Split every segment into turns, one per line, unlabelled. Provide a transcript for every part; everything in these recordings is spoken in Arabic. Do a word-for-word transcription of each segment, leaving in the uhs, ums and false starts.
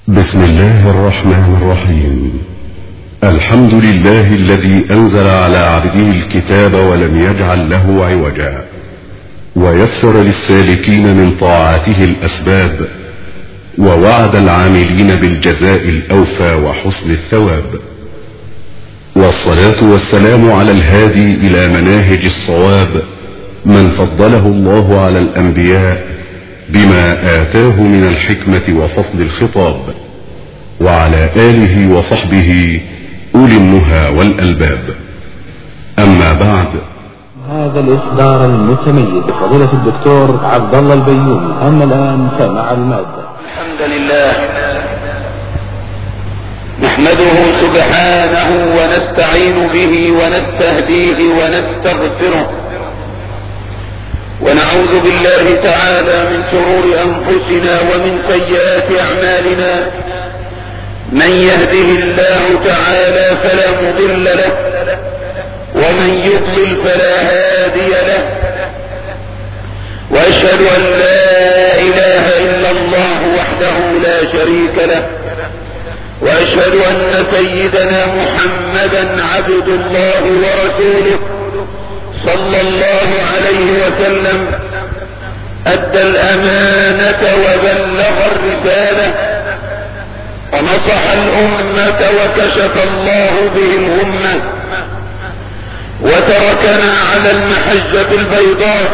بسم الله الرحمن الرحيم. الحمد لله الذي أنزل على عبده الكتاب ولم يجعل له عوجا، ويسر للسالكين من طاعته الأسباب، ووعد العاملين بالجزاء الأوفى وحسن الثواب، والصلاة والسلام على الهادي إلى مناهج الصواب من فضله الله على الأنبياء بما آتاه من الحكمة وفصل الخطاب، وعلى آله وصحبه أولي النهى والألباب. أما بعد،
هذا الإصدار المتميز فضيلة الدكتور عبد الله البيومي. أما الآن فمع المادة.
الحمد لله نحمده سبحانه ونستعين به ونستهديه ونستغفره، ونعوذ بالله تعالى من شرور أنفسنا ومن سيئات أعمالنا. من يهده الله تعالى فلا مضل له، ومن يضلل فلا هادي له، وأشهد أن لا إله إلا الله وحده لا شريك له، وأشهد أن سيدنا محمدا عبد الله ورسوله صلى الله عليه وسلم، أدى الأمانة وبلغ الرسالة ونصح الأمة وكشف الله به الغمة، وتركنا على المحجة البيضاء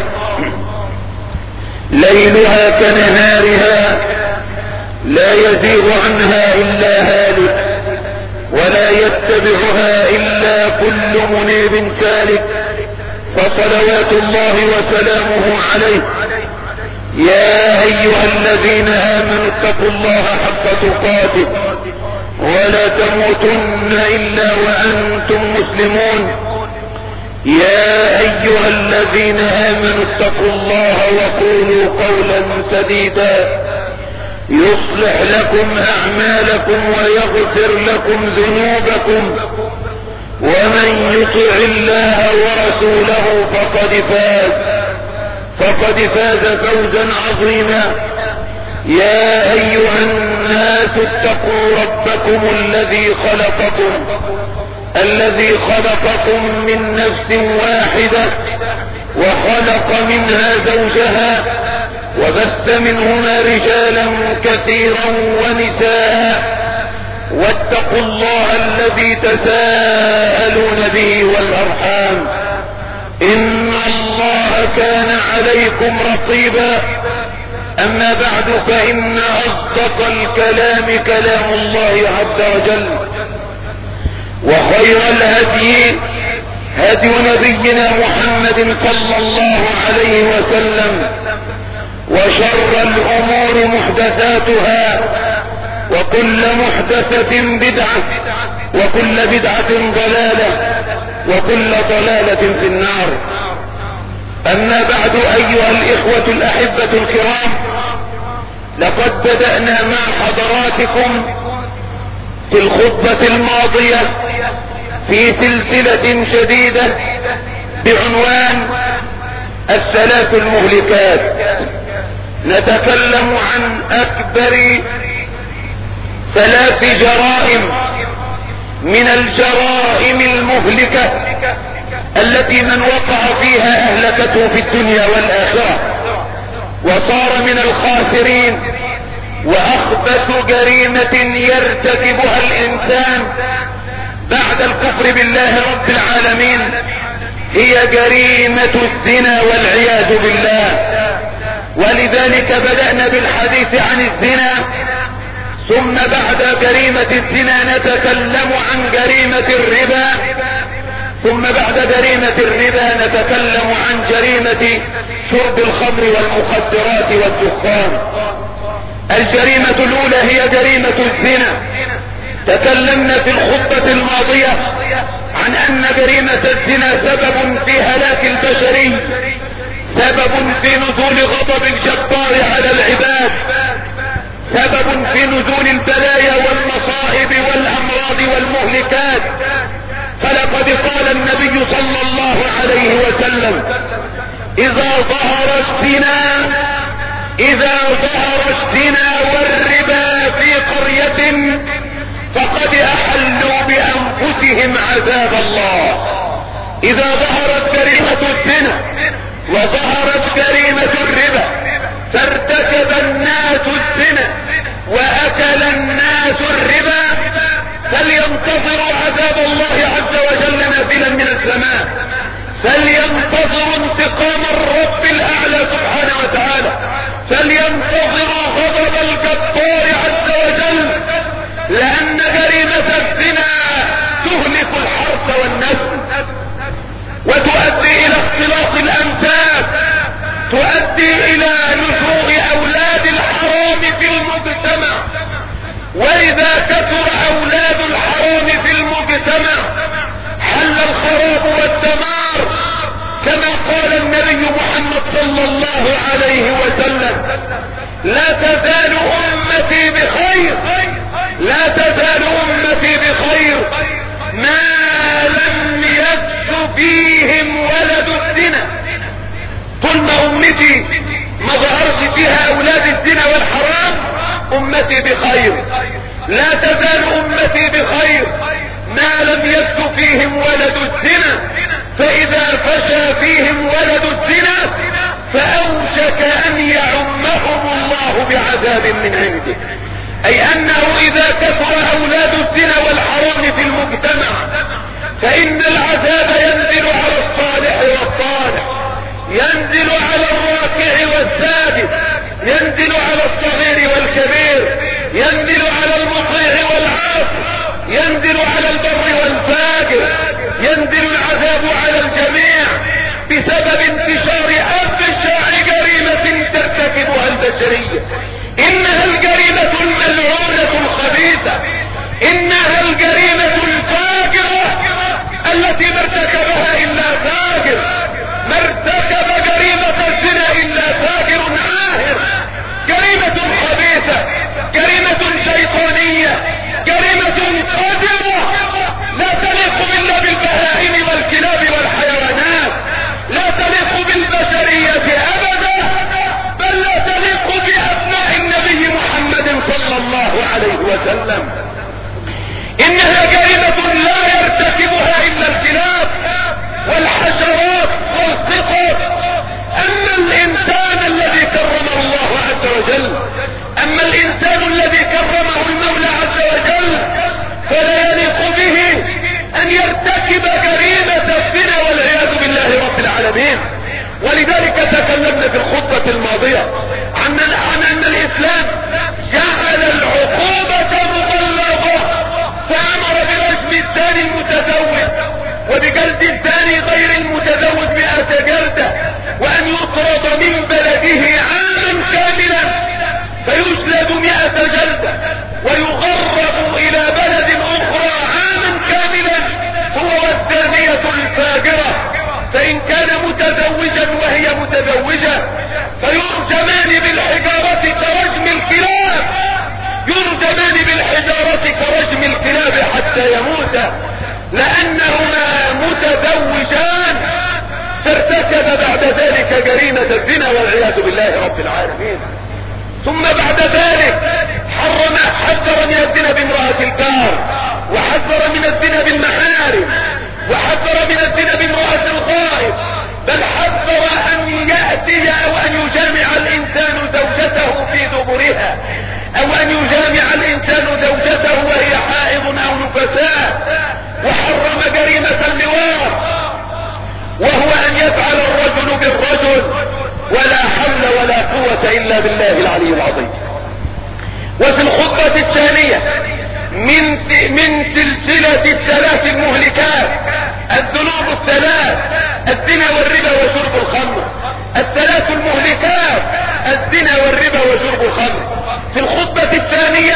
ليلها كنهارها لا يزيغ عنها إلا هالك، ولا يتبعها إلا كل منيب سالك، فصلوات الله وسلامه عليه. يا أيها الذين آمنوا اتقوا الله حق تقاته ولا تموتن إلا وأنتم مسلمون. يا أيها الذين آمنوا اتقوا الله وقولوا قولا سديدا يصلح لكم أعمالكم ويغفر لكم ذنوبكم، ومن يطع الله ورسوله فقد فاز فقد فاز فوزا عظيما. يا أيها الناس اتقوا ربكم الذي خلقكم الذي خلقكم من نفس واحدة، وخلق منها زوجها، وبث منهما رجالا كثيرا ونساء، واتقوا الله الذي تساءلون به والأرحام، إن الله كان عليكم رقيبا. أما بعد، فإن أصدق الكلام كلام الله عز وجل، وخير الهدي هدي نبينا محمد صلى الله عليه وسلم، وشر الأمور محدثاتها، وكل محدثة بدعة، وكل بدعة ضلالة، وكل ضلالة في النار. أما بعد، أيها الإخوة الأحبة الكرام، لقد بدأنا مع حضراتكم في الخطبة الماضية في سلسلة جديدة بعنوان الثلاث المهلكات. نتكلم عن أكبر ثلاث جرائم من الجرائم المهلكة التي من وقع فيها أهلكته في الدنيا والآخرة، وصار من الخاسرين. وأخبث جريمة يرتكبها الإنسان بعد الكفر بالله رب العالمين هي جريمة الزنا والعياذ بالله. ولذلك بدأنا بالحديث عن الزنا، ثم بعد جريمة الزنا نتكلم عن جريمة الربا، ثم بعد جريمة الربا نتكلم عن جريمة شرب الخمر والمخدرات والدخان. الجريمة الأولى هي جريمة الزنا. تكلمنا في الخطبة الماضية عن أن جريمة الزنا سبب في هلاك البشري، سبب في نزول غضب الجبار على العباد، سبب في نزول البلايا والمصائب والأمراض والمهلكات. فلقد قال النبي صلى الله عليه وسلم: إذا ظهر الزنا إذا ظهر الزنا والربا في قرية أمتهم عذاب الله. إذا ظهرت جريمة الزنا وظهرت جريمة الربا فارتكب الناس الزنا وأكل الناس الربا فلينتظروا عذاب الله عز وجل نازلا من السماء، فلينتظروا انتقام الرب الأعلى سبحانه وتعالى، فلينتظروا غضب الجبار عز وجل، لأن جريمة الزنا تهلك الحرث والنسل وتؤدي إلى اختلاط الأنساب، تؤدي إلى نشوء أولاد الحرام في المجتمع. وإذا كثر أولاد الحرام في المجتمع حل الخراب والدمار، كما قال النبي محمد صلى الله عليه وسلم: لا تزال أمتي بخير، لا تزال أمتي بخير ما لم يكث فيهم ولد الزنا. طول ما أمتي ما ظهرش فيها أولاد الزنا والحرام أمتي بخير. لا تزال أمتي بخير ما لم يكث فيهم ولد الزنا، فإذا فشى فيهم ولد الزنا فأوشك أن يعمهم الله بعذاب من عنده، أي أنه إذا كثر أولاد الزنا والحرام في المجتمع فإن العذاب ينزل على الصالح والطالح، ينزل على الراكع والساجد، ينزل على الصغير والكبير، ينزل على المطيع والعاصي، ينزل على البر والفاجر، ينزل العذاب على الجميع بسبب انتشار أبشع جريمة ترتكبها البشرية. إنها الجريمة الملعونة الخبيثة، إنها الجريمة الفاجرة التي ما ارتكبها إلا فاجر، ما ارتكب جريمة الزنا إلا فاجر عاهر. جريمة خبيثة، جريمة شيطانية، جريمة قذرة لا تليق إلا بالبهائم والكلاب والحيوانات، لا تليق بالبشرية أبدا، بل لا تليق بأبناء النبي محمد صلى الله عليه وسلم. إنها جريمة لا يرتكبها إلا الكلاب والحشرات والقطط. أما الإنسان الذي كرمه الله عز وجل، أما الإنسان الذي كرمه المولى عز وجل فلا يليق به أن يرتكب جريمة الزنا والعياذ بالله رب العالمين. ولذلك تكلمنا في الخطبة الماضية عن عن أن الإسلام جعل العقوبة مبلغة، فأمر برجم الزاني المتزوج وبجلد الزاني غير المتزوج مئة جلدة، وأن يطرد من بلده عاما كاملا فيجلد مئة جلدة ويغرب إلى بلد أخرى عاما كاملا هو والزانية الفاجرة. فإن كان متزوجا وهي متزوجة فيرجمان بالحجارة كرجم الكلاب، يرجمان بالحجارة كرجم الكلاب حتى يموتا، لأنهما متزوجان فارتكب بعد ذلك جريمة الزنا والعياذ بالله رب العالمين. ثم بعد ذلك حرم حذر من الزنا بامرأة الجار، وحذر من الزنا بالمحارم، وحذر من الزنا بامرأة الغائب، بل حذر أن يأتي أو أن يجامع الإنسان زوجته في دبرها، أو أن يجامع الإنسان زوجته وهي حائض أو نفساء. وحرم جريمة اللواط، وهو أن يفعل الرجل بالرجل، ولا حول ولا قوة إلا بالله العلي العظيم. وفي الخطبة الثانية من من سلسلة الثلاث المهلكات، الذنوب الثلاث: الزنا والربا وشرب الخمر. الثلاث المهلكات: الزنا والربا وشرب الخمر. في الخطبة الثانية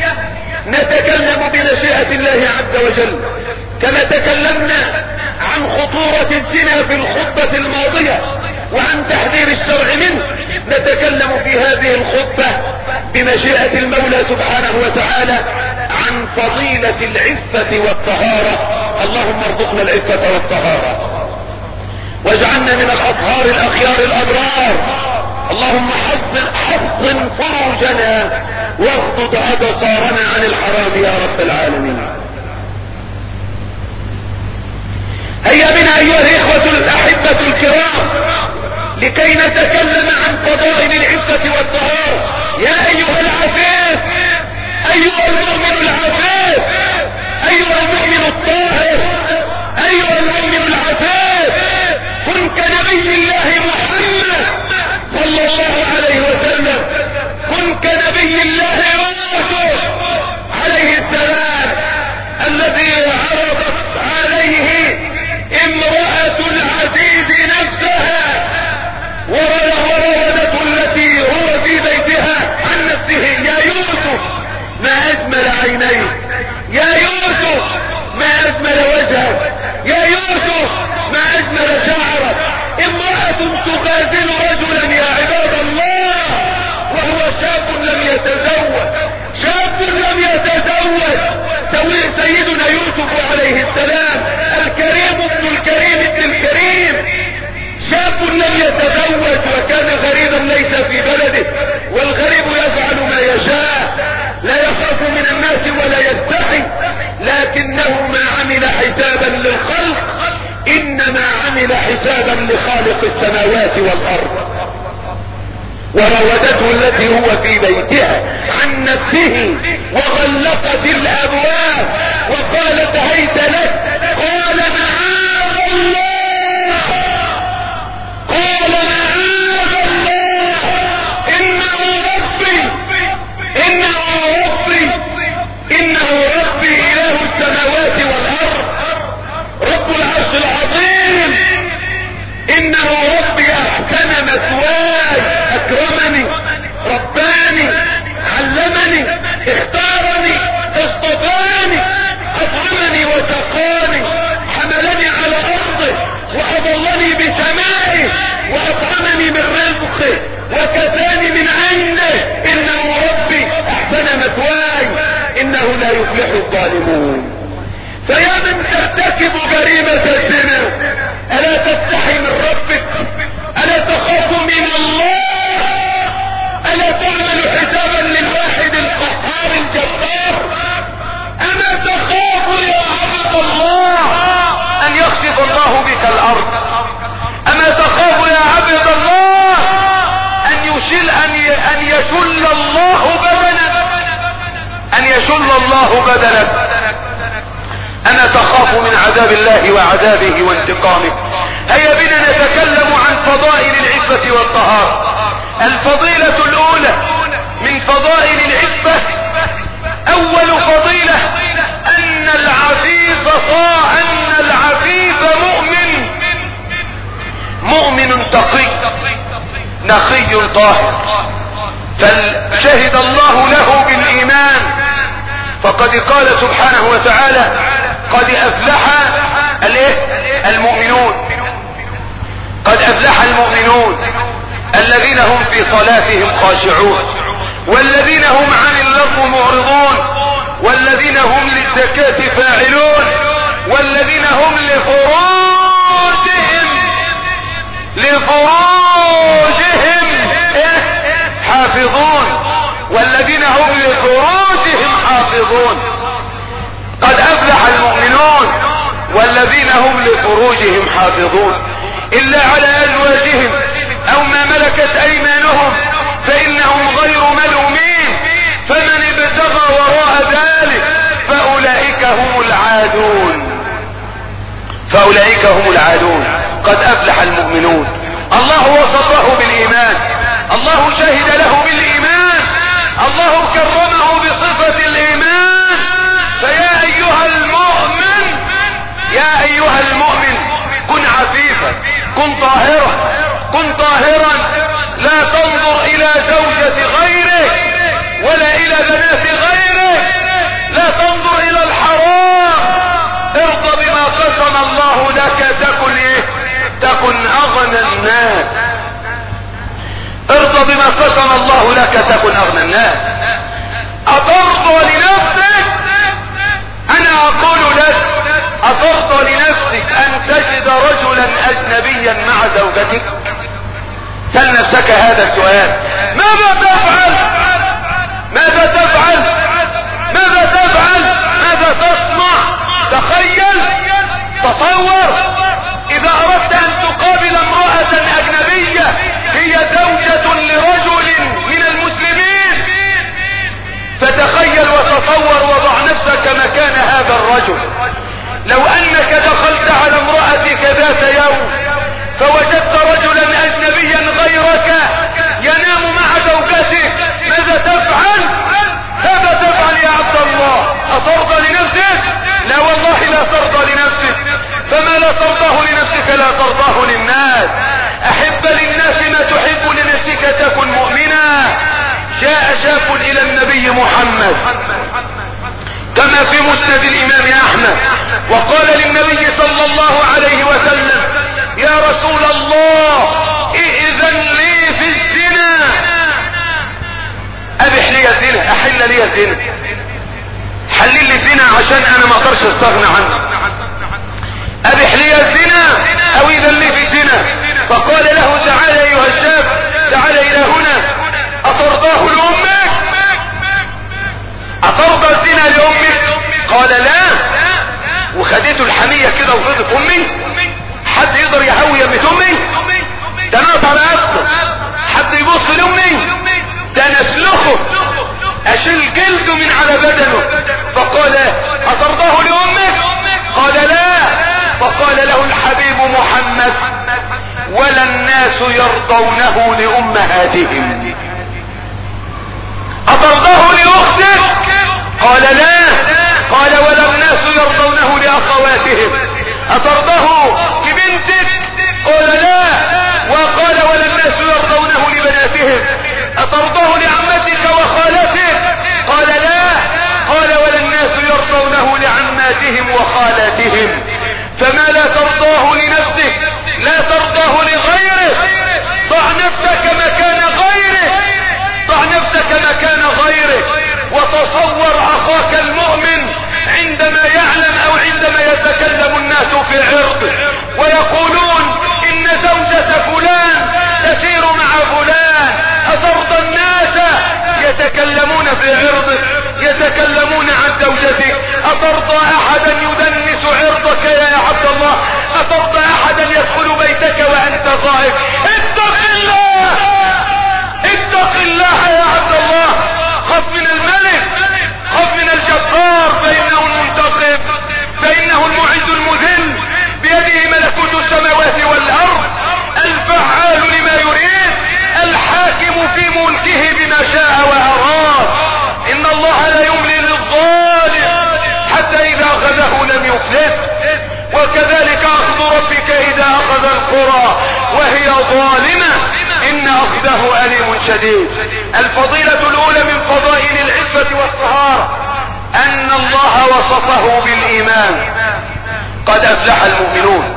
نتكلم بمشيئة الله عز وجل، كما تكلمنا عن خطورة الزنا في الخطبة الماضية وعن تحذير الشرع منه، نتكلم في هذه الخطبة بمشيئة المولى سبحانه وتعالى عن فضيلة العفة والطهارة. اللهم ارزقنا العفة والطهارة واجعلنا من الأطهار الأخيار الأبرار. اللهم حصن حصن فروجنا واغضض أبصارنا عن الحرام يا رب العالمين. هيا بنا ايها الاخوة الاحبة الكرام لكي نتكلم عن فضائل العفة والطهارة. يا ايها العفيف، ايها المؤمن العفيف، ايها المؤمن الطاهر، ايها المؤمن العفيف، كن كنبي الله محمد صلى الله عليه وسلم، كن كنبي الله يوسف عليه السلام الذي عرضت عليه امرأة العزيز نفسها وراودته التي هو في بيتها عن نفسه. يا يوسف ما اجمل عينيك، يا يوسف ما اجمل وجهك، يا يوسف ما اجمل شعرك. امرأة تغازل رجلا يا عباد الله وهو شاب لم يتزوج، شاب لم يتزوج. سيدنا يوسف عليه السلام الكريم ابن الكريم ابن الكريم، شاب لم يتزوج وكان غريبا ليس في بلده، والغريب يفعل ما يشاء، لا يخاف من الناس ولا يستحي، لكنه ما عمل حسابا للخلق، انما عمل حسابا لخالق السماوات والارض. وراودته التي هو في بيتها عن نفسه وغلقت الابواب وقالت هيت لك. قال معاذ الله، قال معاذ الله، انه ربي، انه ربي، انه ربي اله السماوات والارض رب العرش العظيم، انه ربي احسن مثواي، اكرمني، رباني، علمني، اختارني، اصطفاني، اطعمني وسقاني، حملني على ارضه واضلني بسمائه واطعمني من رزقه وكفاني من عنده. انه ربي احسن مثواي، انه لا يفلح الظالمون. فيا من ترتكب جريمة الزنا الا تستحي من ربك؟ الا تخاف من الله؟ الا تعمل حسابا للواحد القهار الجبار؟ اما تخاف يا عبد الله ان يخسف الله بك الارض؟ اما تخاف يا عبد الله ان يشل ان ان يشل الله بدنك، ان يشل الله بدنك؟ انا تخاف من عذاب الله وعذابه وانتقامه. هيا بنا نتكلم عن فضائل العفة والطهارة. الفضيلة الاولى من فضائل العفة، اول فضيلة ان العفيف صاع ان العفيف مؤمن، مؤمن تقي نقي طاهر، فشهد الله له بالايمان، فقد قال سبحانه وتعالى قد افلح الايه المؤمنون، قد افلح المؤمنون الذين هم في صلاتهم خاشعون والذين هم عن اللغو معرضون والذين هم للزكاة فاعلون والذين هم لفروجهم لفروجهم حافظون والذين هم لفروجهم حافظون. قد افلح المؤمنون والذين هم لفروجهم حافظون الا على ازواجهم او ما ملكت ايمانهم فانهم غير ملومين، فمن ابتغى وراء ذلك فاولئك هم العادون، فاولئك هم العادون. قد افلح المؤمنون. الله وصفه بالايمان، الله شهد له بالايمان، الله كرمه بصفة الايمان. فيا ايها المؤمن، يا ايها المؤمن كن عفيفا، كن طاهرا، كن طاهرا، لا تنظر الى زوجة غيره ولا الى بنات غيره، لا تنظر الى الحرام، ارضى بما قسم الله لك تكن ايه؟ تكن اغنى الناس. ارضى بما قسم الله لك تكن اغنى الناس. اترضى لنفسك؟ انا اقول لك اترضى لنفسك ان تجد رجلا اجنبيا مع زوجتك؟ سل نفسك هذا السؤال. ماذا تفعل؟ ماذا تفعل؟ ماذا تفعل؟ ماذا تصنع؟ تخيل، تصور، كان هذا الرجل. لو انك دخلت على امرأتك ذات يوم فوجدت رجلا اجنبيا غيرك ينام مع زوجته، ماذا تفعل؟ ماذا تفعل يا عبد الله؟ أترضى لنفسك؟ لا والله لا ترضى لنفسك. فما لا ترضاه لنفسك لا ترضاه للناس. أحب للناس ما تحب لنفسك تكن مؤمنا. جاء شاب إلى النبي محمد كما في مسند الإمام أحمد وقال للنبي صلى الله عليه وسلم: يا رسول الله ائذن لي في الزنا. أبح لي الزنا، أحل لي الزنا، حلل لي الزنا عشان أنا ما أقدرش أستغنى عنه. أبح لي الزنا أو إذن لي في الزنا. فقال له: تعال أيها الشاب، تعال إلى هنا، أترضاه لأمك؟ أترضى الزنا لأمك؟ قال: لا. وخدته الحمية كده وفضت: أمي؟ حد يقدر يهوي يمة أمي؟ ده نقطع على أصله. حد يبص لأمي؟ ده نسلخه، أشيل جلده من على بدنه. فقال: أترضاه لأمك؟ قال: لا. فقال له الحبيب محمد: ولا الناس يرضونه لأمهاتهم. أترضاه لأختك؟ قال: لا. قال: ولا الناس يرضونه لأخواتهم. أترضاه لبنتك؟ قال: لا. وقال: ولا الناس يرضونه لبناتهم. أترضاه لعمتك وخالتك؟ قال: لا. قال: ولا الناس يرضونه لعماتهم وخالاتهم. فما لا ترضاه لنفسك لا ترضاه لغيرك. ضع نفسك مكان غيرك، ضع نفسك مكان غيرك، وتصور أخاك المؤمن عندما يعلم أو عندما يتكلم الناس في عرضه ويقولون إن زوجة فلان تسير مع فلان. أترضى الناس يتكلمون في عرضك، يتكلمون عن زوجتك؟ أترضى أحدا يدنس عرضك يا عبد الله؟ أترضى أحدا يدخل بيتك وأنت غائب؟ اتق الله، اتق الله يا عبد الله. خف من الملك، خف من الجبار، فإنه المنتقم، فإنه المعز المذل، بيده ملكوت السماوات والأرض، الفعال لما يريد، الحاكم في ملكه بما شاء وأراد. إن الله لا يملي للظالم حتى إذا أخذه لم يفلت، وكذلك أخذ ربك إذا أخذ القرى وهي ظالمة إن أخذه أليم شديد. الفضيلة الأولى من فضائل العفة والطهارة أن الله وصفه بالإيمان: قد أفلح المؤمنون.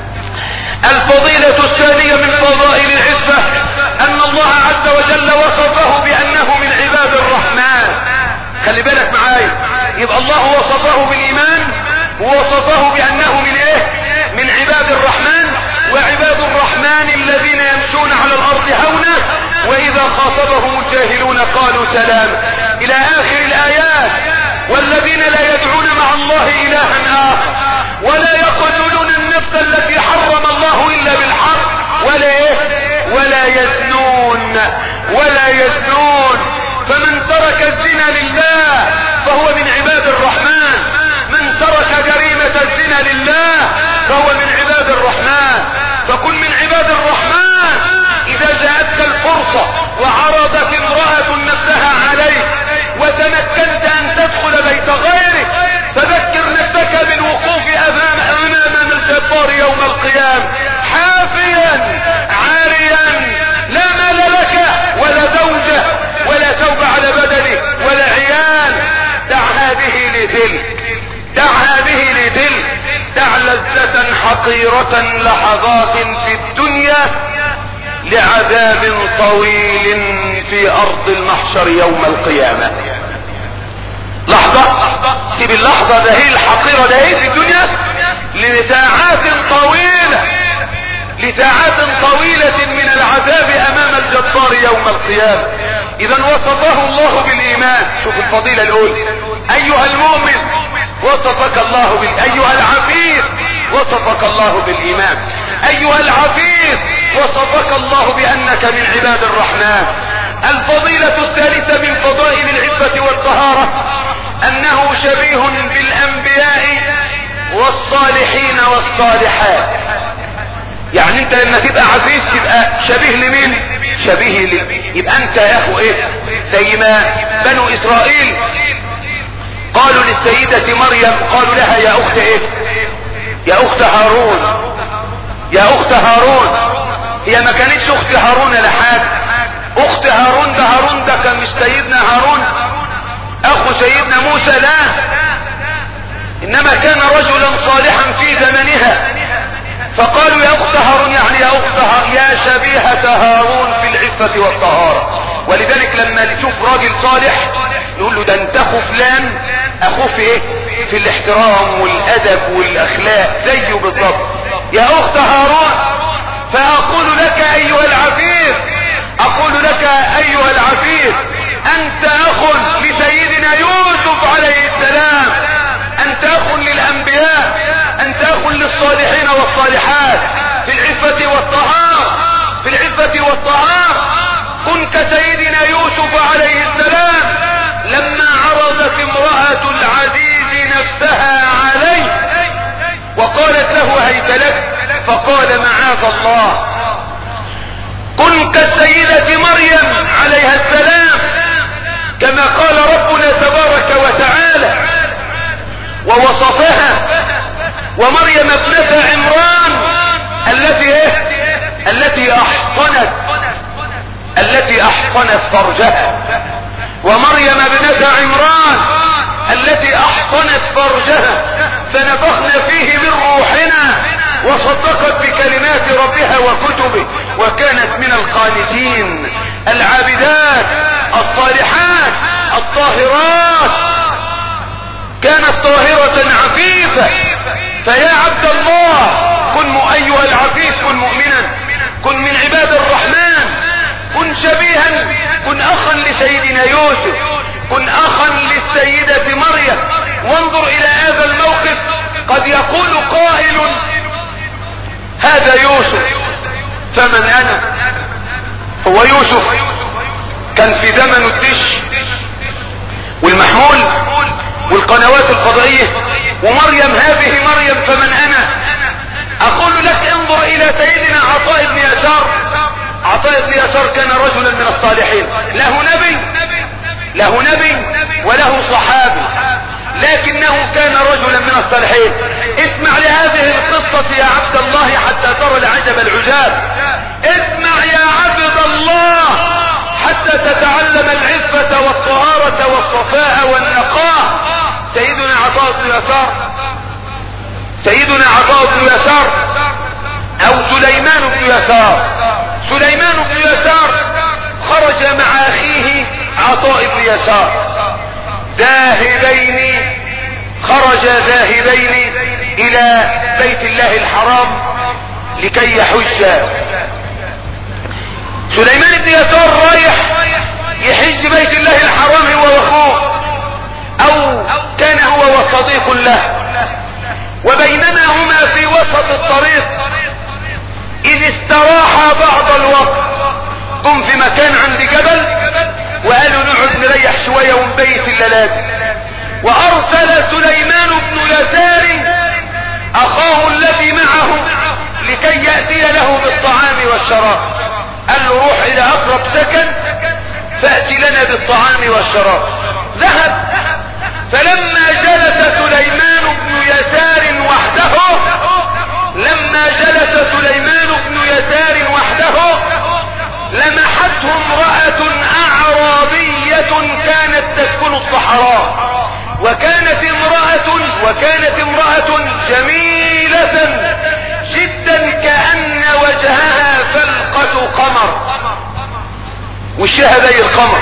الفضيلة الثانية من فضائل العفة أن الله عز وجل وصفه بأنه من عباد الرحمن. خلي بالك معايا، يبقى الله وصفه بالإيمان ووصفه بأنه من إيه؟ من عباد الرحمن. وعباد الرحمن الذين يمشون على الأرض هونا وإذا خاطبهم الجاهلون قالوا سلام، إلى آخر الآيات. والذين لا يدعون مع الله إلها آخر ولا يقتلون النفس التي حرم الله إلا بالحق ولا إيه؟ ولا يزنون ولا يزنون. فمن ترك الزنا لله فهو من عباد الرحمن، من ترك جريمة الزنا لله فهو من عباد الرحمن. فكن من عباد الرحمن. إذا جاءتك الفرصة وعرضت امرأة نفسها عليك وتمكنت أن تدخل بيت غيرك فذكر نفسك بالوقوف أمام أمام الجبار يوم القيامة حافيا عاريا، لا مال لك ولا زوجة ولا ثوب على بدنك ولا عيال. دع هذه لتلك، دع هذه لتلك، دع لذة حقيرة لحظات في الدنيا لعذاب طويل في أرض المحشر يوم القيامة. لحظة، سيب اللحظة ده هي الحقيرة ده هي في الدنيا لساعات طويلة، لساعات طويلة من العذاب أمام الجبار يوم القيامة. إذا وصفه الله بالإيمان. شوف الفضيلة الأولى: أيها المؤمن وصفك الله بال أيها العفيف وصفك الله بالإيمان. أيها العفيف وصفك الله بأنك من عباد الرحمن. الفضيلة الثالثة من فضائل العفة والطهارة أنه شبيه بالأمن والصالحين والصالحات. يعني انت لما تبقى عفيف تبقى شبيه لمين؟ شبيه لي. يبقى انت يا اخو ايه؟ زي ما بنو اسرائيل قالوا للسيدة مريم، قالوا لها يا اخت ايه؟ يا اخت هارون، يا اخت هارون. هي ما كانتش اخت هارون لحاجة. اخت هارون ده هارون ده كان مش سيدنا هارون اخو سيدنا موسى، لا، انما كان رجلا صالحا في زمنها، فقالوا يا اخت هارون، يعني يا اخت هارون، يا شبيهة هارون في العفة والطهارة. ولذلك لما نشوف راجل صالح نقول له ده انت اخو فلان، اخوه في ايه؟ في الاحترام والادب والاخلاق زيه بالضبط. يا اخت هارون، فاقول لك ايها العفيف، اقول لك ايها العفيف، انت اخ لسيدنا يوسف عليه السلام، انت اخ للانبياء، انت اخ للصالحين والصالحات في العفة والطهارة، في العفة والطهارة. كن كسيدنا يوسف عليه السلام لما عرضت امرأة العزيز نفسها عليه وقالت له هيت لك، فقال معاذ الله. كن كالسيدة مريم عليها السلام كما قال ربنا تبارك وتعالى ووصفها، ومريم ابنة عمران التي ايه؟ التي احصنت التي احصنت فرجها. ومريم ابنة عمران التي احصنت فرجها فنفخنا فيه من روحنا وصدقت بكلمات ربها وكتبه وكانت من القانتين العابدات الصالحات الطاهرات، كانت طاهرة عفيفة. فيا عبد الله كن ايها العفيف، كن مؤمنا، كن من عباد الرحمن، كن شبيها، كن اخا لسيدنا يوسف، كن اخا للسيدة مريم. وانظر الى هذا الموقف، قد يقول قائل هذا يوسف، فمن انا؟ هو يوسف كان في زمن الدش والمحمول والقنوات الفضائية، ومريم هذه مريم، فمن انا؟ اقول لك انظر الى سيدنا عطاء بن يسار. عطاء بن يسار كان رجلا من الصالحين، له نبي له نبي وله صحابي، لكنه كان رجلا من الصالحين. اسمع لهذه القصة يا عبد الله حتى ترى العجب العجاب. اسمع يا عبد الله حتى تتعلم العفة والطهارة والصفاء والنقاء. سيدنا عطاء بن يسار سيدنا عطاء بن يسار او سليمان بن يسار سليمان بن يسار خرج مع اخيه عطاء بن يسار ذاهبين، خرج ذاهبين الى بيت الله الحرام لكي يحج. سليمان بن يسار رايح يحج بيت الله الحرام هو واخوه، او كان هو وصديق له، وبينما هما في وسط الطريق اذ استراحا بعض الوقت. قم في مكان عند جبل وقالوا نقعد نريح شوية ونبيت الليلات. وارسل سليمان بن يسار اخاه الذي معه لكي يأتي له بالطعام والشراب. قال له روح الى اقرب سكن فأتي لنا بالطعام والشراب. ذهب، فلما جلس سليمان بن يسار وحده لما جلس سليمان بن يسار وحده لمحته امرأة أعرابية كانت تسكن الصحراء، وكانت امرأة وكانت امرأة جميلة جدا كأن وجهها فلقة قمر، وشها زي القمر.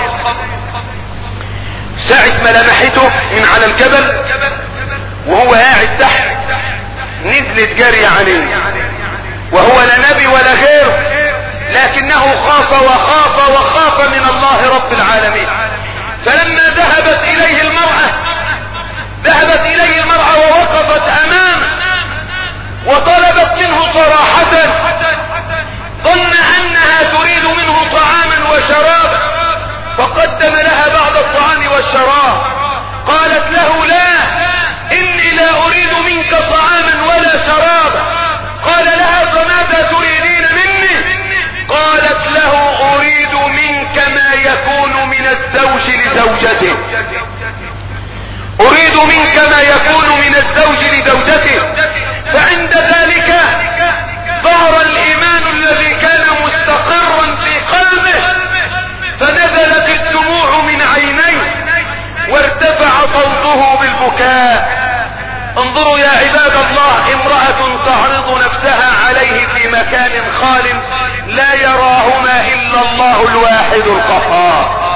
ساعة ما لمحته من على الجبل وهو قاعد تحت نزلت جري عليه، وهو لا نبي ولا غير، لكنه خاف وخاف وخاف من الله رب العالمين. فلما ذهبت اليه المرأة ذهبت اليه المرأة ووقفت امامه وطلبت منه صراحة، ظن انها تريد منه طعاما وشرابا، فقدم لها بعض الطعام والشراب. قالت له لا، اني لا اريد منك طعاما اريد منك ما يكون من الزوج لزوجته. فعند ذلك ظهر الايمان الذي كان مستقرا في قلبه، فنزلت الدموع من عينيه وارتفع صوته بالبكاء. انظروا يا عباد الله، امرأة تعرض نفسها عليه في مكان خال لا يراهما الا الله الواحد القهار.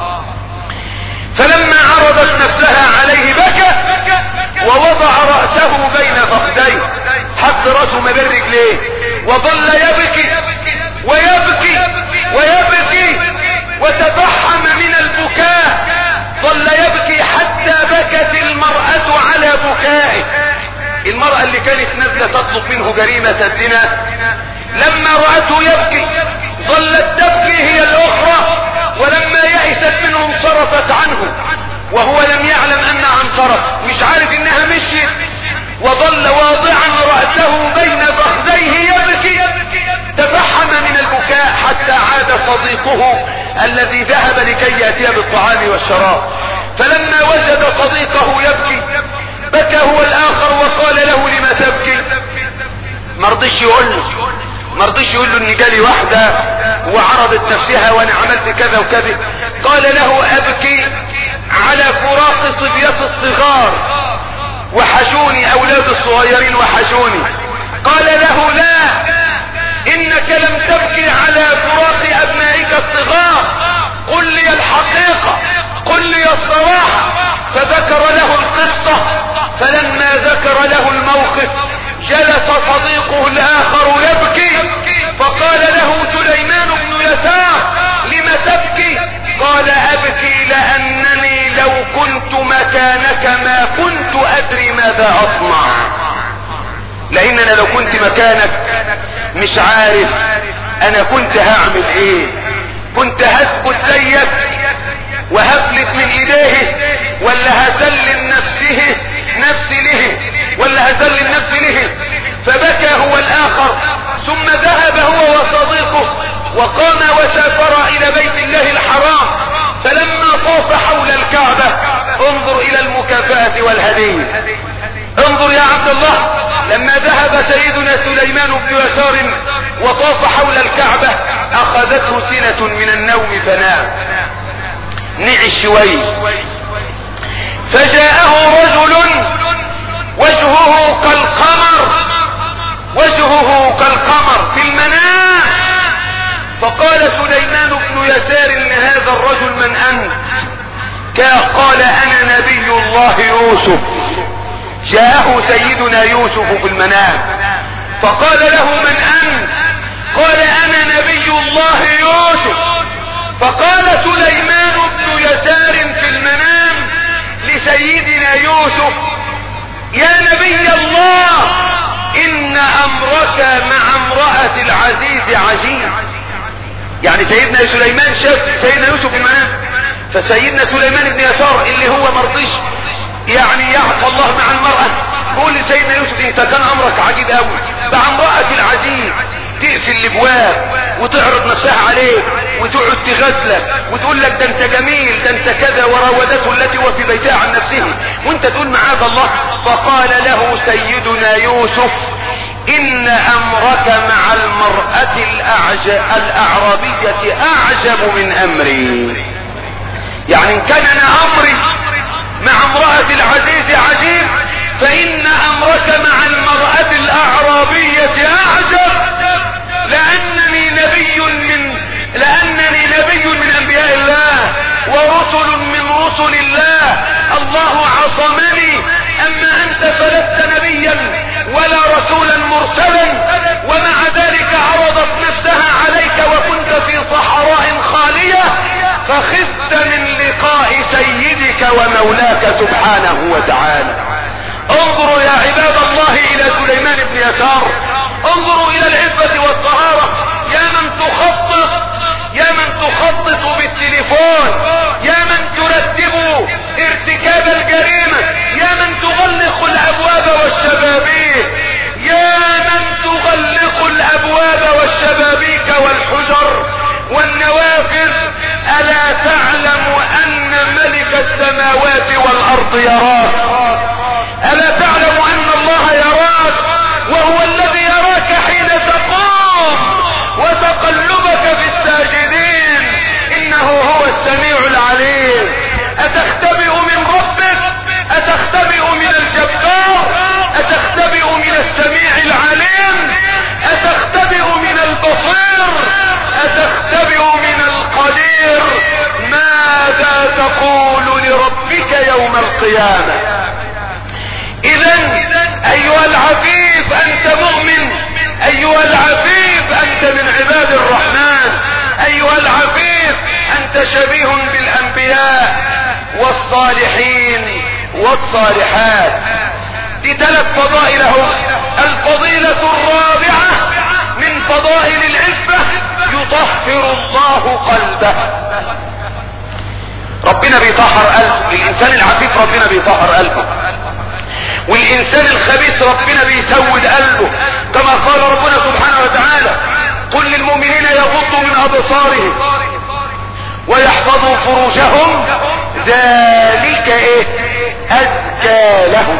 فلما عرضت نفسها عليه بكى ووضع رأسه بين فخذيه، حط رأسه ما بين رجليه وظل يبكي ويبكي ويبكي وتفحم من البكاء، ظل يبكي حتى بكت المرأة على بكائه. المرأة اللي كانت نازلة تطلب منه جريمة الزنا لما رأته يبكي ظلت تبكي هي الأخرى، ولما يئست منه انصرفت عنه وهو لم يعلم أنها انصرف، مش عارف انها مشيت، وظل واضعا رأسه بين فخذيه يبكي. تفحم من البكاء حتى عاد صديقه الذي ذهب لكي يأتي بالطعام والشراب. فلما وجد صديقه يبكي بكى هو الآخر وقال له لما تبكي؟ مرضيش يقول له مرضيش يقول له ان جالي واحدة وعرضت نفسها وانا عملت كذا وكذا. قال له ابكي على فراق صبية الصغار، وحشوني اولاد الصغيرين وحشوني. قال له لا، انك لم تبكي على فراق ابنائك الصغار، قل لي الحقيقة، قل لي الصراحة. فذكر له القصة. فلما ذكر له الموقف جلس صديقه الاخر يبكي، فقال له سليمان بن يسار لم تبكي؟ قال ابكي لانني لو كنت مكانك ما كنت ادري ماذا اصنع. لان انا لو كنت مكانك مش عارف انا كنت هعمل ايه، كنت هثبت زيك وهفلت من ايديه، ولا هسلم نفسه نفسي له، ولا هسلم نفسي له. فبكى هو الاخر، ثم ذهب هو وصديقه وقام وسافر الى بيت الله الحرام. فلما طاف حول الكعبة، انظر الى المكافأة والهدية. انظر يا عبد الله، لما ذهب سيدنا سليمان بن يسار وطاف حول الكعبة اخذته سنة من النوم فنام، نعش شوي. فجاءه رجل وجهه كالقمر، وجهه كالقمر في المنام. فقال سليمان بن يسار لهذا الرجل من أنت؟ قال أنا نبي الله يوسف. جاءه سيدنا يوسف في المنام فقال له من أنت؟ قال أنا نبي الله يوسف. فقال سليمان بن يسار في المنام لسيدنا يوسف يا نبي الله إن أمرك مع امرأة العزيز عجيب. يعني سيدنا سليمان شاف سيدنا يوسف في المنام، فسيدنا سليمان بن يسار اللي هو مرضيش يعني يعصى الله مع المرأة قول لسيدنا يوسف انت كان امرك عجيب قوي، مع امرأة العزيز تقفل الابواب وتعرض نفسها عليك وتقعد تغزلك وتقول لك ده انت جميل ده انت كذا، وراودته التي هو في بيتها عن نفسه وانت تقول معاذ الله. فقال له سيدنا يوسف ان امرك مع المرأة الاعرابية اعجب من امري. يعني ان كان انا امري مع امرأة العزيز عجيب، فان امرك مع المرأة الاعرابية اعجب، لانني نبي من لانني نبي من انبياء الله ورسل من رسل الله، الله عصمني. اما انت فلست نبيا ولا رسولا مرسلا، ومع ذلك عرضت نفسها عليك وكنت في صحراء خالية، فخفت من لقاء سيدك ومولاك سبحانه وتعالى. انظروا يا عباد الله الى سليمان بن يسار، انظروا الى العفة والطهارة. يا من تخطط يا من تخطط بالتليفون، يا من ترتب ارتكاب الجريمة، يا من تغلق الابواب والشبابيك، يا من تغلق الابواب والشبابيك والحجر والنوافذ، ألا تعلم أن ملك السماوات والأرض يراك؟ القيامة. اذا ايها العفيف انت مؤمن، ايها العفيف انت من عباد الرحمن، ايها العفيف انت شبيه بالانبياء والصالحين والصالحات. دي ثلاث فضائل اهو. الفضيلة الرابعة من فضائل العفة يطهر الله قلبه. ربنا بيطهر قلبه. الانسان العفيف ربنا بيطهر قلبه، والانسان الخبيث ربنا بيسود قلبه، كما قال ربنا سبحانه وتعالى: قل للمؤمنين يغضوا من ابصارهم ويحفظوا فروجهم ذلك ايه ازكى لهم.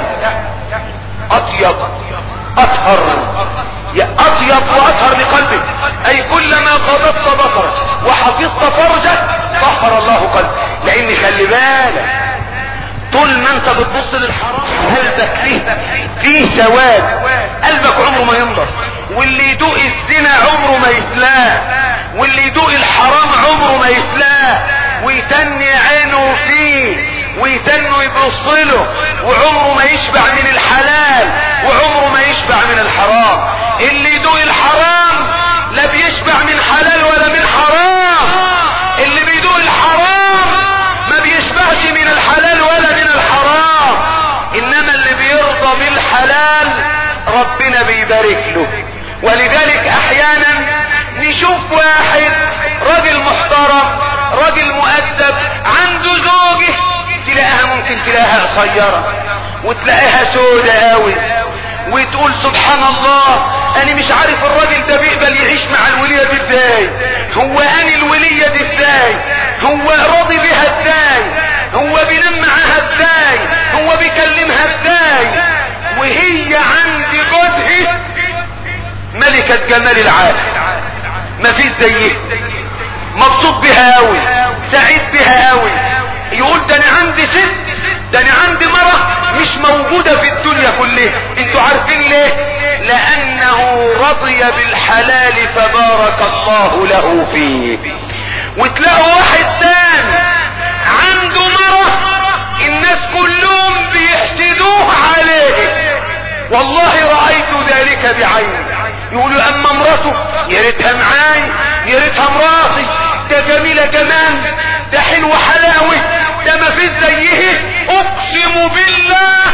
اطيب اطهر، يا اطيب واطهر لقلبك، اي كلما غضبت بصرك وحفظت فرجك طهر الله قلبك. لان خلي بالك طول ما انت بتبص للحرام قلبك فيه فيه سواد، قلبك عمره ما ينضر. واللي يدوق الزنا عمره ما يسلاه، واللي يدوق الحرام عمره ما يسلاه، ويتني عينه فيه ويتنه يبص له، وعمره ما يشبع من الحلال وعمره ما يشبع من الحرام. اللي يدوق الحرام لا بيشبع من حلال ولا من حرام، اللي بيدوق الحرام ما بيشبعش من الحلال ولا من الحرام. انما اللي بيرضى بالحلال ربنا بيبارك له. ولذلك احيانا نشوف واحد راجل محترم راجل مؤدب عنده زوجه، تلاقيها ممكن تلاقيها قصيرة وتلاقيها سودة قوي، وتقول سبحان الله انا مش عارف الراجل ده بيقبل يعيش مع الولية دي ازاي، هو اني الولية دي ازاي، هو راضي بها ازاي، هو بينام معاها ازاي، هو بيكلمها ازاي، وهي عند جوزها ملكة جمال العالم ما فيش زيه، مبسوط بها قوي، سعيد بها قوي. يقول ده انا عندي ست، ده انا عندي مرة مش موجودة في الدنيا كلها. انتوا عارفين ليه؟ لانه رضي بالحلال فبارك الله له فيه. وتلاقوا واحد تاني عنده مرة الناس كلهم بيحسدوه عليه، والله رأيت ذلك بعيني. يقولوا اما امرته يا ريتها معاي، يا ريتها مراتي، ده جميلة جمال، ده حلو حلاوة، ده ما فيش زيه. اقسم بالله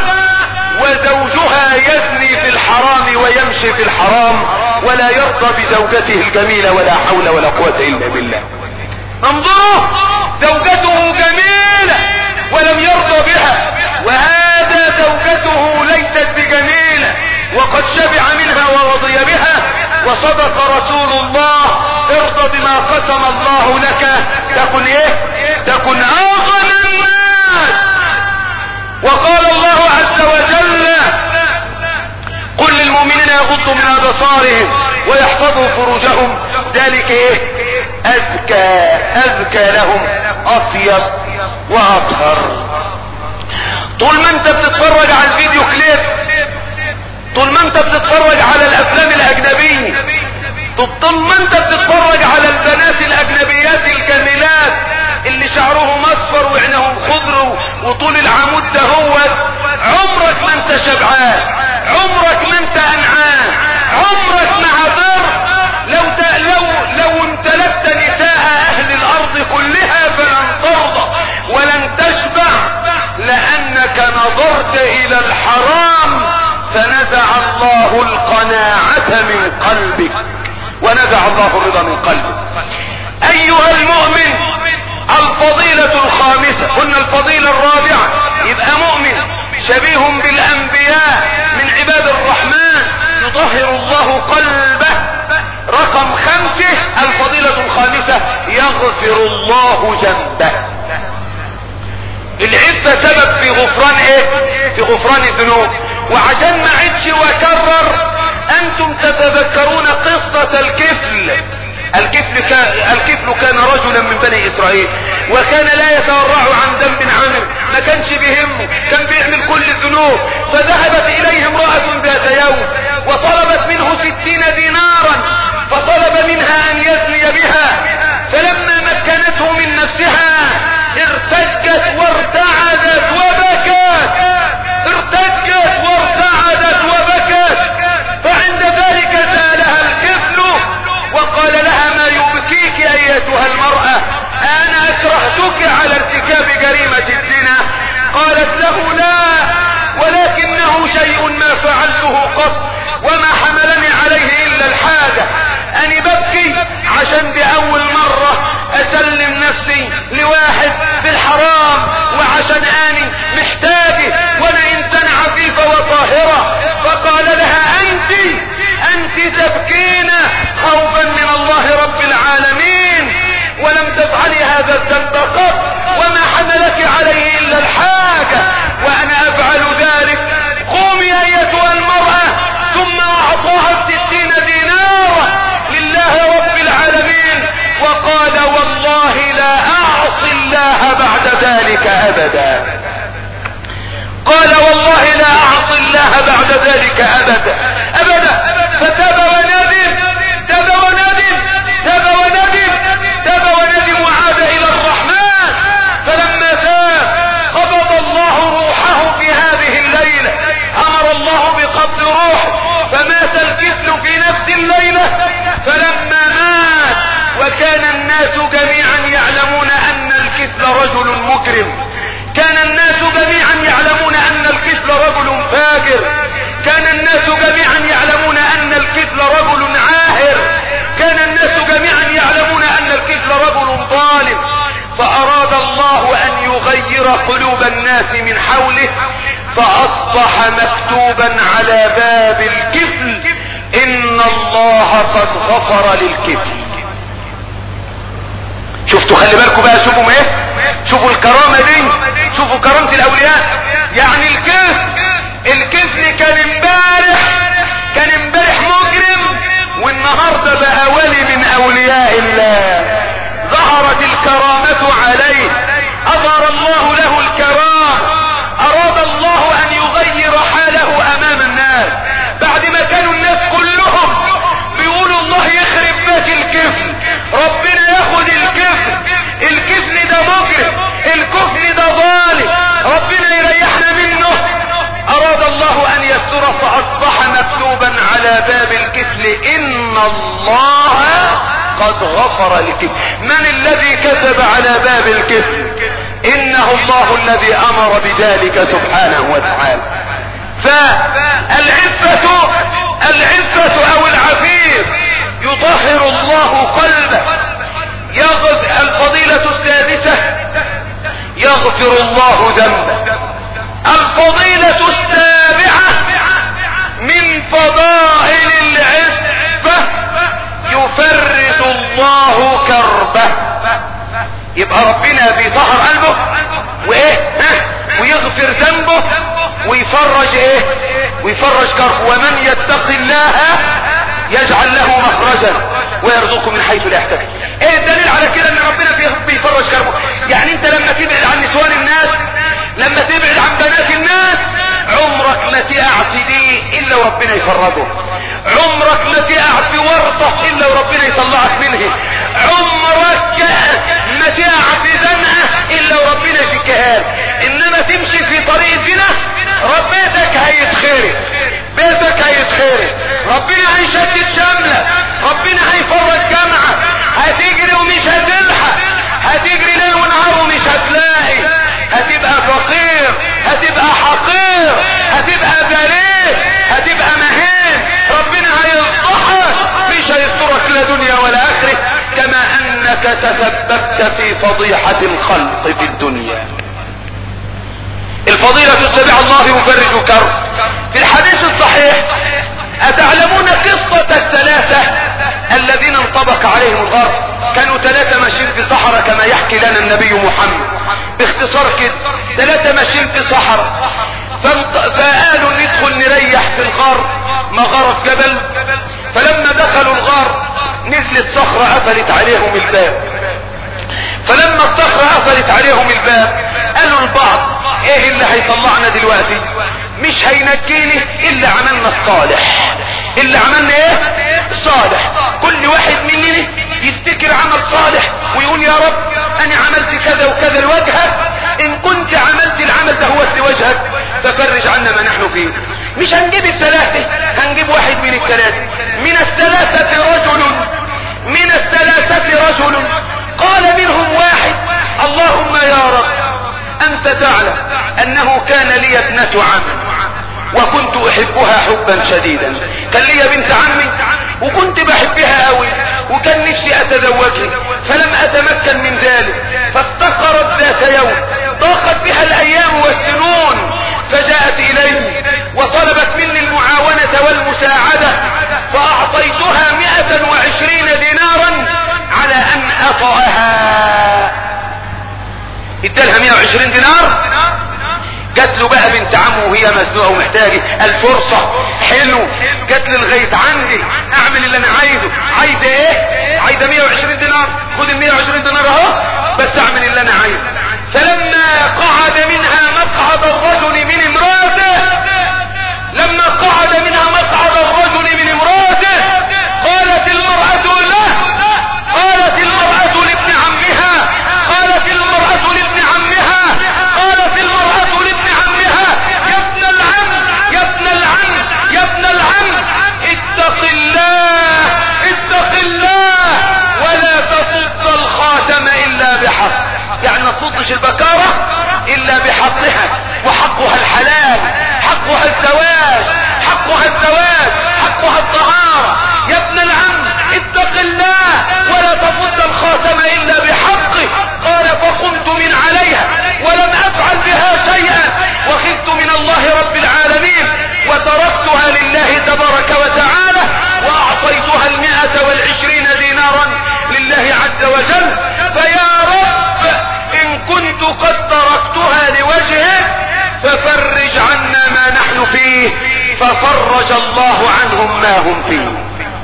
وزوجها يزني في الحرام ويمشي في الحرام ولا يرضى بزوجته الجميلة ولا حول ولا قوة الا بالله. انظروا زوجته جميلة ولم يرضى بها، وهذا زوجته ليست بجميلة وقد شبع منها ورضي بها. وصدق رسول الله: ارضى بما قسم الله لك تكن ايه تكن اغنى الناس. وقال الله عز وجل: قل للمؤمنين يغضوا من ابصارهم ويحفظوا فروجهم ذلك ايه ازكى ازكى لهم، اطيب واطهر. طول ما انت بتتفرج على الفيديو كليب، طول ما انت بتتفرج على الافلام الاجنبية، طول ما انت بتتفرج على البنات الاجنبيات الجميلات اللي شعرهم اصفر وعينهم خضر وطول العمود ده هو، عمرك ما انت شبعان، عمرك ما انت انعام، عمرك ما عبر. لو لو لو امتلكت نساء اهل الارض كلها فلن ترضى ولن تشبع، لانك نظرت الى الحرام فنزع الله القناعة من قلبك ونزع الله الرضا من قلبك. ايها المؤمن، الفضيلة الخامسة، قلنا الفضيلة الرابعة، يبقى مؤمن شبيه بالانبياء من عباد الرحمن يطهر الله قلبه. رقم خمسة الفضيلة الخامسة يغفر الله ذنبه. العفة سبب في غفران ايه في غفران الذنوب. وعشان ما عدش واكرر، انتم تتذكرون قصة الكفل. الكفل كان, الكفل كان رجلا من بني اسرائيل، وكان لا يتورع عن ذنب عامر، ما كانش بيهمه، كان بيعمل كل الذنوب. فذهبت اليه امرأة ذات يوم وطلبت منه ستين دينارا، فطلب منها ان يزني بها. فلما مكنته من نفسها ارتجت وارتعدت وبكت تبكين خوفا من الله رب العالمين، ولم تفعلي هذا الذنب قط، وما حملك عليه الا الحاجة، وانا افعل ذلك. قومي ايتها المرأة، ثم اعطاها ستين دينارا لله رب العالمين، وقال والله لا اعصي الله بعد ذلك ابدا. قال والله لا اعصي الله بعد ذلك ابدا ابدا. فتاب وندم، تاب وندم، تاب وندم، تاب وندم وعاد الى الرحمن. فلما تاب قبض الله روحه في هذه الليلة، امر الله بقبض روحه، فمات الكفل في نفس الليلة. فلما مات وكان الناس جميعا يعلمون ان الكفل رجل مكرم، كان الناس جميعا يعلمون ان الكفل رجل فاجر، كان الناس جميعا يعلمون ان الكفل رجل عاهر، كان الناس جميعا يعلمون ان الكفل رجل ظالم. فاراد الله ان يغير قلوب الناس من حوله، فاصبح مكتوبا على باب الكفل ان الله قد غفر للكفل. شفتوا؟ خلي بالكم بقى، شوفوا ايه، شوفوا الكرامة دي، شوفوا كرامة الاولياء. يعني الكفل الكفل كان امبارح كان امبارح مجرم، والنهاردة بقى ولي من اولياء الله. ظهرت الكرامة عليه، اظهر الله له الكرامة. اراد الله ان يغير حاله امام الناس، بعد ما كانوا الناس كلهم بيقولوا الله يخرب بيت الكفل، ربنا ياخد الكفل، الكفل ده مجرم، الكفل ده ظالم، ربنا يريحنا منه. اراد الله ان يستر، فاصبح مكتوبا على باب الكفل ان الله قد غفر للكفل. من الذي كتب على باب الكفل؟ انه الله الذي امر بذلك سبحانه وتعالى. فالعفة العفة او العفيف يطهر الله قلبه. يغفر الفضيلة السادسة، يغفر الله ذنبه. الفضيلة السابعة من فضائل العفة، يفرج الله كربه. يبقى ربنا بيطهر قلبه وايه ويغفر ذنبه ويفرج ايه ويفرج كربه. ومن يتق الله يجعل له مخرجا ويرزقه من حيث لا يحتسب. ايه الدليل على كده؟ ان ربنا بيفرج كربه. يعني انت لما تبعد عن نسوان الناس، لما تبعد عن بنات الناس، عمرك ما تقع في دي الا وربنا يفرجه، عمرك ما تقع في ورطه الا وربنا يطلعك منه، عمرك ما تقع في زنقه الا وربنا يفكها. انما تمشي في طريق الزنا، ربيتك هيتخرب، بيتك هيتخرب، ربنا هيشدد شملة، ربنا هيفرج جمعة، هتجري ومش هتلحق، هتجري ليل ونهار ومش هتلاقي، هتبقى فقير، هتبقى حقير، هتبقى ذليل، هتبقى مهين. ربنا هيفضحك، مش هيسترك لا دنيا ولا اخره، كما انك تسببت في فضيحة الخلق في الدنيا. الفضيلة السابعة، الله يفرج كرب. في الحديث الصحيح: أتعلمون قصة الثلاثة الذين انطبق عليهم الغرب؟ كانوا ثلاثة ماشيين في صحراء كما يحكي لنا النبي محمد باختصار كده. ثلاثة ماشيين في صحراء، فقالوا ندخل نريح في الغار، مغارة جبل. فلما دخلوا الغار نزلت صخرة قفلت عليهم الباب. فلما الصخرة قفلت عليهم الباب قالوا البعض: ايه اللي هيطلعنا دلوقتي؟ مش هينجيني الا عملنا الصالح. اللي عملنا ايه؟ صالح. كل واحد مننا يفتكر عمل صالح ويقول: يا رب انا عملت كذا وكذا لوجهك، ان كنت عملت العمل ده هو لوجهك ففرج عنا ما نحن فيه. مش هنجيب الثلاثة، هنجيب واحد من الثلاثة. من الثلاثة رجل من الثلاثة رجل قال منهم واحد: اللهم يا رب انت تعلم انه كان لي ابنة عم وكنت احبها حبا شديدا. كان لي بنت عمي وكنت بحبها قوي وكان نفسي اتزوجها، فلم اتمكن من ذلك. فافتقرت ذات يوم، ضاقت بها الايام والسنون، فجاءت الي وطلبت مني المعاونة والمساعدة، فاعطيتها ادالها مئة وعشرين دينار. جات له بقى بنت عمه وهي مزنوقه ومحتاجه الفرصه. حلو، جات لي لغايه عندي، اعمل اللي انا عايزه. عايزه ايه؟ عايزه مئة وعشرين دينار. خد ال مئة وعشرين دينار اهو، بس اعمل اللي انا عايزه. فلما قعد منها مقعد الرجل من امراته، لما قعد منها مقعد الرجل من امراته، قالت المرأة له، قالت المرأة لابن عمها، قالت المرأة لابن عمها، قالت المرأة لابن عمها: يا ابن العم، يا ابن العم، يا ابن العم، اتق الله، اتق الله، ولا تصد الخاتم الا بحق. يعني ما تصدش البكارة الا بحقها، وحقها الحلال، حقها الزواج، حقها الزواج، حقها الطهارة. يا ابن العم اتق الله ولا تصد الخاتم الا بحقه. قال: فقمت من عليها ولم افعل بها شيئا، وخفت من الله رب العالمين، وتركتها لله تبارك وتعالى، واعطيتها المئة والعشرين دينارا لله عز وجل. فيا رب ان كنت قد تركتها لوجهه ففرج عنا ما نحن فيه. ففرج الله عنهم ما هم فيه،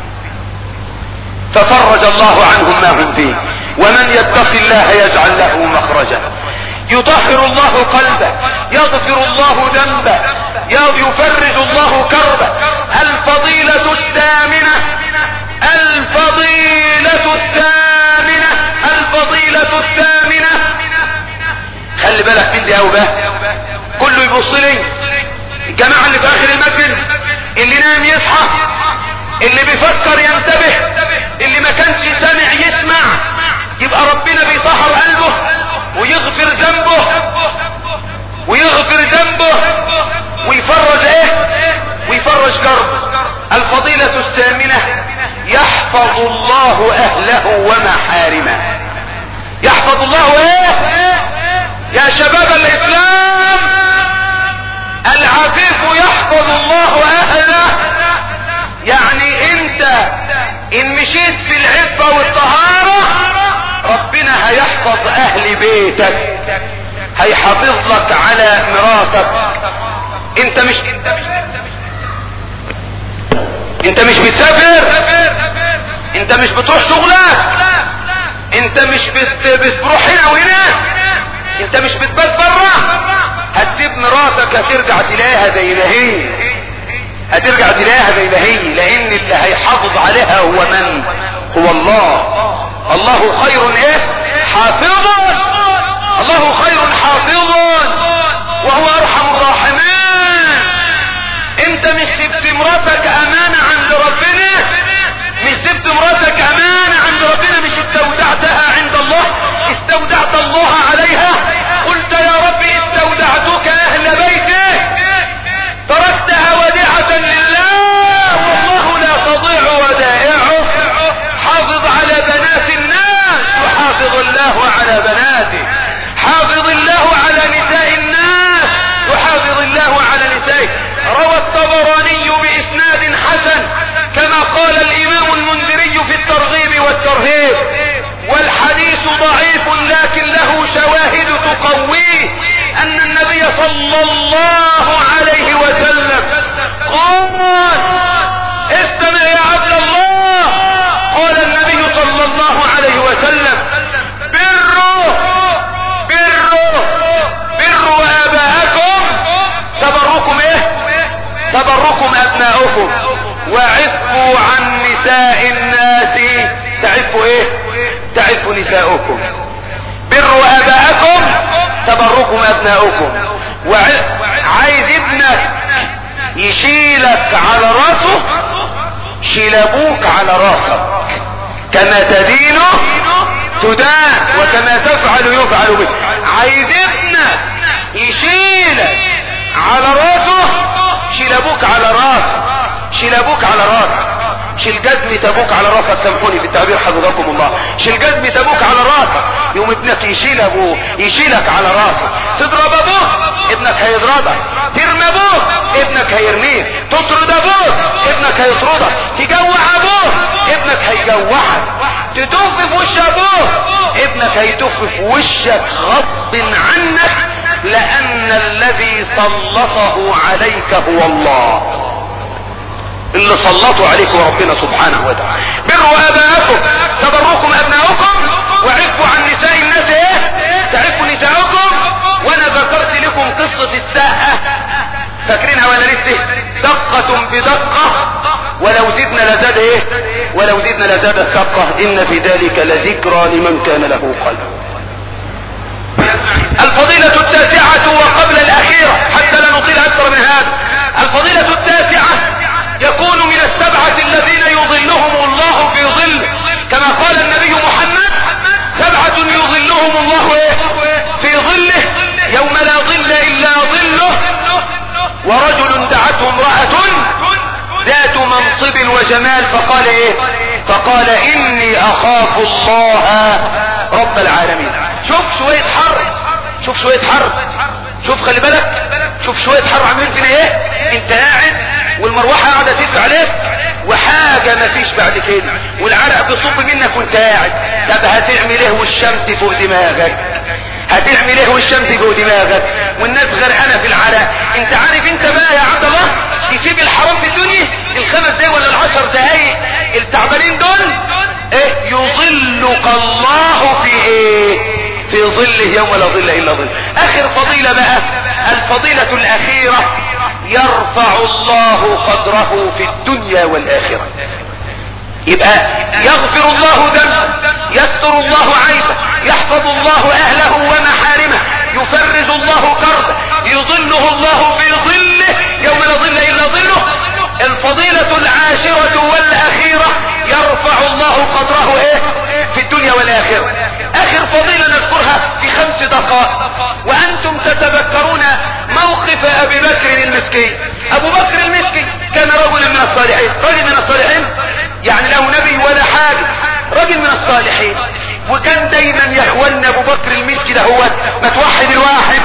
ففرج الله عنهم ما هم فيه. ومن يتق الله يجعل له مخرجا، يطهر الله قلبه، يغفر الله ذنبه، يفرج الله كربه. الفضيلة الثامنة، الفضيلة الثامنة، الفضيلة الثامنة. خلي بالك من دي اوبه، كله يبص لي. الجماعة اللي في اخر المسجد، اللي نام يصحى، اللي بيفكر ينتبه، اللي ما كانش سامع يسمع. يبقى ربنا بيطهر قلبه ويغفر ذنبه، ويغفر ذنبه ويفرج ايه؟ ويفرج كربه. الفضيلة الثامنة: يحفظ الله اهله ومحارمه. يحفظ الله ايه يا شباب الاسلام؟ العفيف يحفظ الله اهله. يعني انت ان مشيت في العفة والطهارة، ربنا هيحفظ اهل بيتك، هيحافظ لك على مراتك. انت مش انت مش بتسافر، انت مش بتروح شغلك، انت مش بت... بتروح هنا وهنا، انت مش بتبات برا. هتسيب مراتك هترجع تلاقيها زي ما هي، هترجع تلاقيها زي ما هي، لان اللي هيحافظ عليها هو من؟ هو الله. الله خير ايه؟ حافظ. الله خير حافظ وهو ارحم الراحمين. انت مش سبت مراتك امانة عند ربنا، مش سبت مراتك امانة عند ربنا، مش استودعتها عند الله، استودعت الله عليها. قلت يا رب استودعتك اهل بيتي، تركتها وديعة لله، والله لا تضيع ودائعه. حافظ على بنات الناس وحافظ الله على بناته، حافظ الله على نساء الناس وحافظ الله على نسائه. روى الطبراني بإسناد حسن كما قال الإمام المنذري في الترغيب والترهيب، والحديث ضعيف لكن له شواهد تقويه، أن النبي صلى الله عليه وسلم قال: استمع يا عبد الله. قال النبي صلى الله عليه وسلم: بروا بروا بروا آباءكم، تبركم ايه؟ تبركم أبناؤكم، وعفوا عن نساء الناس، تعفوا ايه؟ تعفوا نساؤكم. بروا آباءكم تبركم أبناؤكم. وعايز ابنك يشيلك على راسه، شيل ابوك على راسك. كما تدين تدان وكما تفعل يفعل بك. عايز ابنك يشيلك على راسه، شيل ابوك على راسك، شيل ابوك على راسك. شيل جزمة ابوك على راسك، سامحوني في التعبير حفظكم الله. شيل جزمة ابوك على راسك، يوم ابنك يشيل ابوه يشيلك على راسك. تضرب ابوك ابنك هيضربك، ترمي ابوك ابنك هيرميك، تطرد ابوك ابنك ابنك هيطردك، تجوع ابوه ابنك هيجوعك، تتف في وش ابوه ابنك هيتف في وشك غصب عنك، لان الذي سلطه عليك هو الله. اللي سلطوا عليك ربنا سبحانه وتعالى. بروا اباءكم تبركم ابناؤكم وعفوا عن نساء الناس ايه تعفوا نساءكم. وانا ذكرت لكم قصة الساعة، فاكرينها ولا لسه؟ دقة بدقة ولو زدنا لزاد ايه ولو زدنا لزاد الثقة، ان في ذلك لذكرى لمن كان له قلب. الفضيلة التاسعة وقبل الاخيرة حتى لا نطيل اكثر من هذا. الفضيلة التاسعة يكون من السبعة الذين يظلهم الله في ظل، كما قال النبي محمد سبعة يظلهم الله ايه في ظله يوم لا ظل الا ظله، ورجل دعته امرأة ذات منصب وجمال فقال ايه فقال اني اخاف الله رب العالمين. شوف شوية حر شوف شوية حر شوف خلي بالك شوف شوية حر عاملين فينا ايه. انت قاعد والمروحة قاعدة تدفع عليك وحاجة مفيش بعد كده والعرق بيصب منك وانت قاعد. طب هتعمل ايه والشمس فوق دماغك؟ هتعمل ايه والشمس فوق دماغك والناس غرقانة في العرق؟ انت عارف انت بقى يا عبد الله تسيب الحرام في الدنيا الخمس دقايق ولا العشر دقايق التعبانين دول ايه يظلك الله في ايه في ظله يوم لا ظل الا ظل. اخر فضيلة بقى الفضيلة الاخيرة يرفع الله قدره في الدنيا والاخرة. يبقى يغفر الله ذنبه، يستر الله عيبه، يحفظ الله اهله ومحارمه، يفرج الله كربه، يظله الله في ظله يوم لا ظل الا ظله. الفضيلة العاشرة والاخيرة يرفع الله قدره ايه في الدنيا والاخرة. اخر فضيلة نذكرها في خمس دقائق وانتم تتذكرون موقف ابي بكر المسكين. ابو بكر المسكين كان رجلا من الصالحين، رجل من الصالحين يعني له نبي ولا حاجة، رجل من الصالحين. وكان دايما يا اخوانا ابو بكر المسكي ده هو ما توحد الواحد.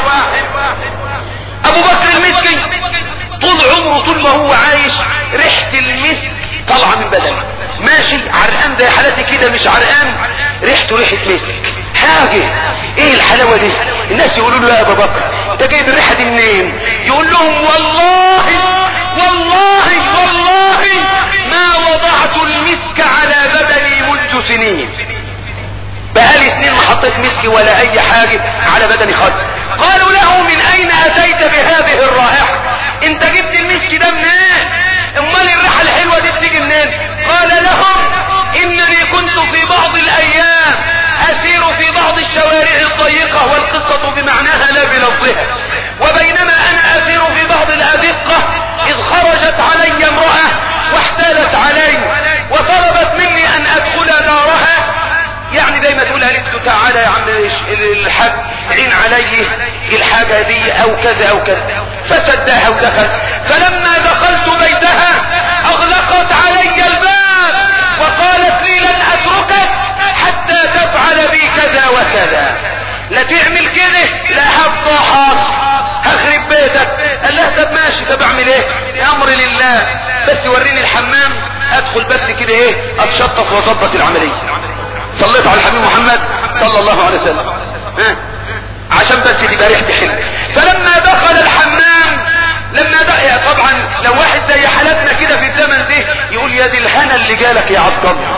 ابو بكر المسكي طول عمره طول ما هو عايش ريحة المسك طالعة من بدنه، ماشي عرقان زي حالتي كده مش عرقان ريحته ريحة مسك. حاجة ايه الحلاوة دي؟ الناس يقولوا له يا ابو بكر انت جايب الريحة دي منين؟ يقول لهم والله والله والله ما وضعت المسك على بدني منذ سنين، بقالي سنين ما حطيت مسك ولا اي حاجة على بدني خالص. قالوا له من اين اتيت بهذه الرائحة؟ انت جبت المسك ده منين؟ امال الريحة الحلوة دي بتيجي منين؟ قال لهم انني كنت في بعض الايام اسير في بعض الشوارع الضيقة والقصة بمعناها لا بلفظها، وبينما انا اسير في بعض الازقة اذ خرجت علي امرأة واحتالت علي وطلبت مني ان ادخل دارها، يعني دايما تقول قالت له تعالى يا عم الحاج عين علي الحاجة دي او كذا او كذا، فسدها ودخل. فلما دخلت بيتها اغلقت علي الباب وقالت لي لن اتركك حتى تفعل بي كذا وكذا، لا تعمل كده لا هفضحك هخرب بيتك. قال لها طب ماشي طب اعمل ايه؟ امر لله، بس وريني الحمام ادخل بس كده ايه اتشطف واظبط العملية. صليت على الحبيب محمد صلى الله عليه وسلم ها عشان بس تبقى ريحتي حلوه. فلما دخل الحمام لما دخل طبعا لو واحد زي حالتنا كده في الزمن ده يقول يا دي الهنا اللي جالك يا عبد الله،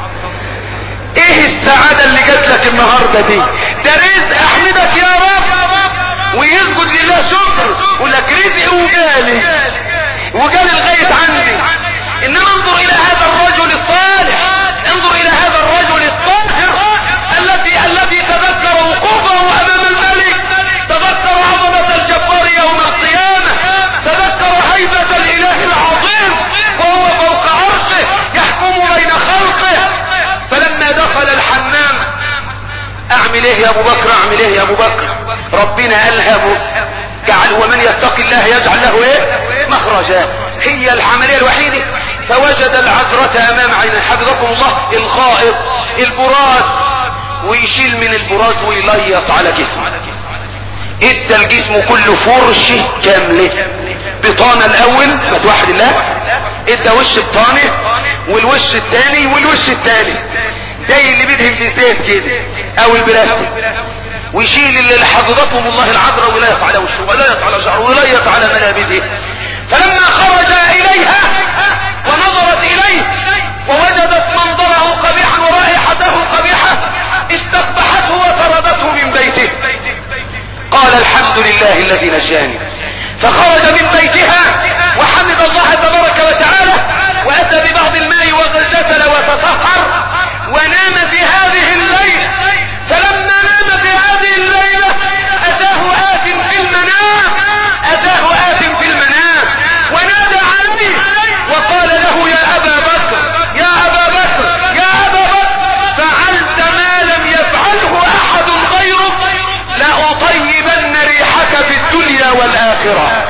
ايه السعادة اللي جات لك النهارده دي؟ ده رزق احمدك يا رب ويسجد لله شكر يقول لك رزق وجالي وجالي لغايه عندي. انما انظر الى هذا الرجل الصالح، انظر الى هذا الرجل الطاهر الذي الذي تذكر وقوفه امام الملك، تذكر عظمة الجبار يوم القيامة، تذكر هيبة الاله العظيم وهو فوق عرشه يحكم بين خلقه. فلما دخل الحمام اعمل ايه يا ابو بكر اعمل ايه يا ابو بكر؟ ربنا الهمه جعل ومن يتق الله يجعل له ايه مخرجا. هي العملية الوحيدة فوجد العذرة امام عينه حفظكم الله الغائط البراز، ويشيل من البراز ويليط على جسمه. ادى الجسم كله فرشة كاملة، بطانة الاول ما توحد الله ادى وش الطاني والوش الثاني والوش الثالث، زي اللي بيدهن بالزيت كده او البلاستيك، ويشيل اللي حفظتهم الله العذراء ويليق على وشه ويليق على شعره ويليق على ملابسه. فلما خرج اليها ونظرت اليه ووجدت منظره قبيحا ورائحته قبيحة استقبحته وطردته من بيته. قال الحمد لله الذي نجاني. فخرج من بيتها وحمد الله تبارك وتعالى، واتى ببعض الماء واغتسل وتطهر ونام في هذه الليلة. فلما نام في هذه الليلة اتاه آت في المنام اتاه آت في المنام ونادى عليه وقال له يا ابا بكر يا ابا بكر يا ابا بكر فعلت ما لم يفعله احد غيرك، لأطيبن ريحك في الدنيا والآخرة.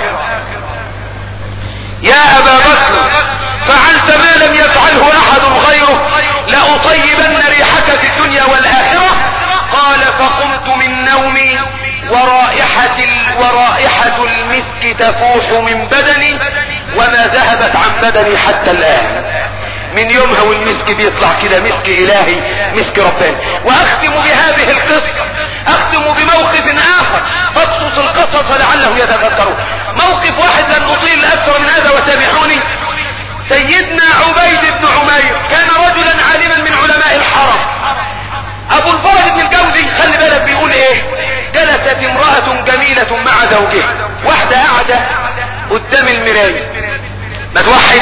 يا ابا بكر فعلت ما لم يفعله احد غيرك، لأطيبن ريحك في الدنيا والآخرة. قال فقمت من نومي ورائحة, ورائحة المسك تفوح من بدني وما ذهبت عن بدني حتى الآن. من يومها والمسك بيطلع كده مسك إلهي، مسك رباني. وأختم بهذه القصة، أختم بموقف آخر فاقصص القصص لعله يتذكرون. موقف واحد لن أطيل أكثر من هذا وسامحوني. سيدنا عبيد بن عمير كان رجلا عالما من علماء الحرم. ابو الفرج بن الجوزي خلي بالك بيقول ايه، جلست امرأة جميلة مع زوجها، واحدة قاعدة قدام المراية ما توحد،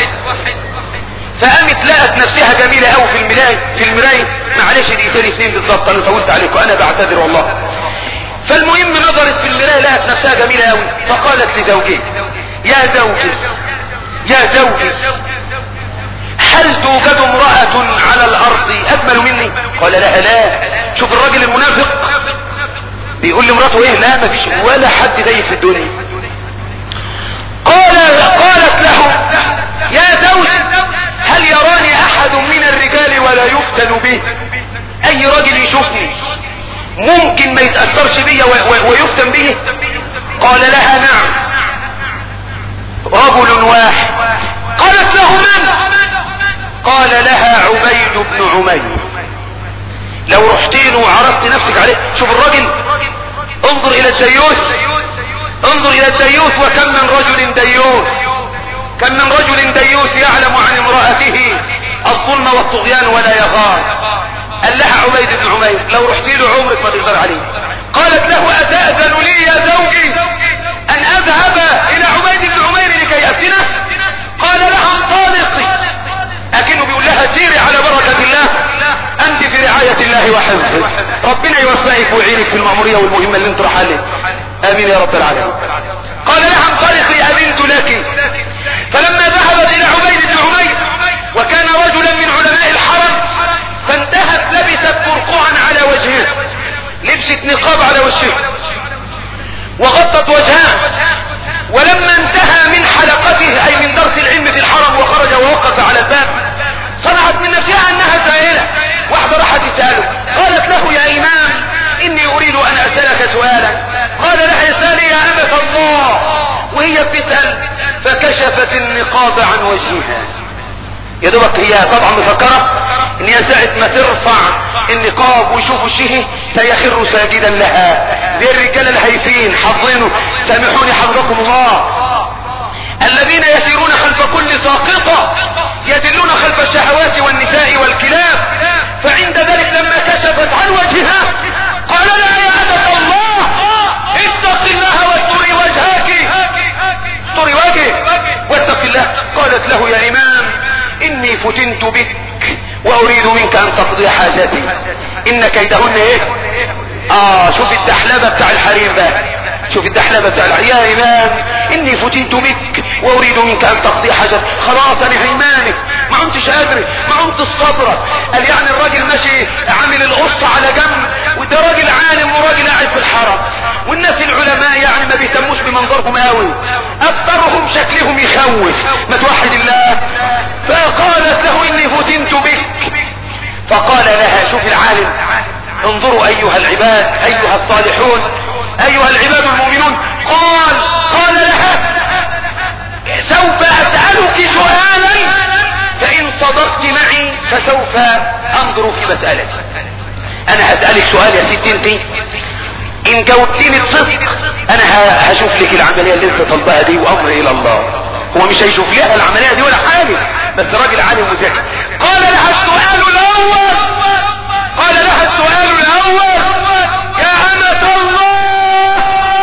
فقامت لقت نفسها جميلة قوي في المراية في المراية معلش دقيقتين اثنين بالظبط انا طولت عليكم انا بعتذر والله. فالمهم نظرت في المراية لقت نفسها جميلة قوي، فقالت لزوجها يا زوجي يا زوجي هل توجد امرأة على الارض اجمل مني؟ قال لها لا. شوف الراجل المنافق بيقول لمراته ايه، لا مفيش ولا حد زي في الدنيا. قال قالت له يا زوج هل يراني احد من الرجال ولا يفتن به؟ اي راجل يشوفني ممكن ما يتأثرش بي ويفتن به؟ قال لها نعم رجل واحد. قالت له من؟ قال لها عبيد بن عمير. لو رحتين وعرضت نفسك عليه، شوف الرجل، انظر الى الديوث انظر الى الديوث وكم من رجل ديوث، كم من رجل ديوث يعلم عن امرأته الظلم والطغيان ولا يغار. قال لها عبيد بن عمير لو رحتي له عمرك ما تقدر عليه. قالت له أتأذن لي يا زوجي ان اذهب الى عبيد بن عمير لكي افتنه؟ قال لها انطلقي. لكنه بيقول لها سيري على بركة الله، انت في رعاية الله وحفظه، ربنا يوفقك ويعينك في المأمورية والمهمة اللي انت راح عليها، امين يا رب العالمين. قال لها انطلقي اذنت لك. فلما ذهبت الى عبيد بن عمير وكان رجلا من علماء الحرم، فانتهت لبست برقعا على وجهها، لبست نقاب على وجهها وغطت وجهها. ولما انتهى من حلقته اي من درس العلم في الحرم وخرج ووقف على الباب، صنعت من نفسها انها سائلة. واحدة راحت تسأله، قالت له يا امام اني اريد ان اسألك سؤالا. قال لها اسألي يا امة الله. وهي بتسأل فكشفت النقاب عن وجهها. يا دوبك هي طبعا مفكرة ان هي ساعة ما ترفع النقاب ويشوف وجهه سيخر ساجدا لها زي الرجال الهيفين حافظينه، سامحوني حفظكم الله، الذين يسيرون خلف كل ساقطة يدلون خلف الشهوات والنساء والكلاب. فعند ذلك لما كشفت عن وجهها قال لها يا أمة الله اتق الله واستري وجهك، استري وجهك واتق الله. قالت له يا امام اني فتنت بك واريد منك ان تقضي حاجتي، ان كيدهن ايه؟ اه شوف الدحلبة بتاع الحريم بقى، شوف الدحلبة بتاع الحريم. يا امام اني فتنت بك واريد منك ان تقضي حاجتي. خلاص انا هيمانك ما عمتش قادر ما عمت الصبرة. قال يعني الراجل ماشي عامل القصة على جنب، وده راجل عالم وراجل قاعد في الحرم، والناس العلماء يعني ما بيهتموش بمنظرهم قوي، اكثرهم شكلهم يخوف، ما توحد الله. فقالت له اني فتنت بك. فقال لها شوف العالم، انظروا ايها العباد ايها الصالحون ايها العباد المؤمنون. قال قال لها سوف اسألك سؤال صادقت معي فسوف انظر في مسألتي. انا هسألك سؤال يا ستي انت، ان جاوبتيني بصدق انا هشوف لك العملية اللي انت طلبها دي وامري الى الله. هو مش هيشوف لها العملية دي ولا حاجة، بس راجل عالم وذكي. قال لها السؤال الاول قال لها السؤال الاول يا أمة الله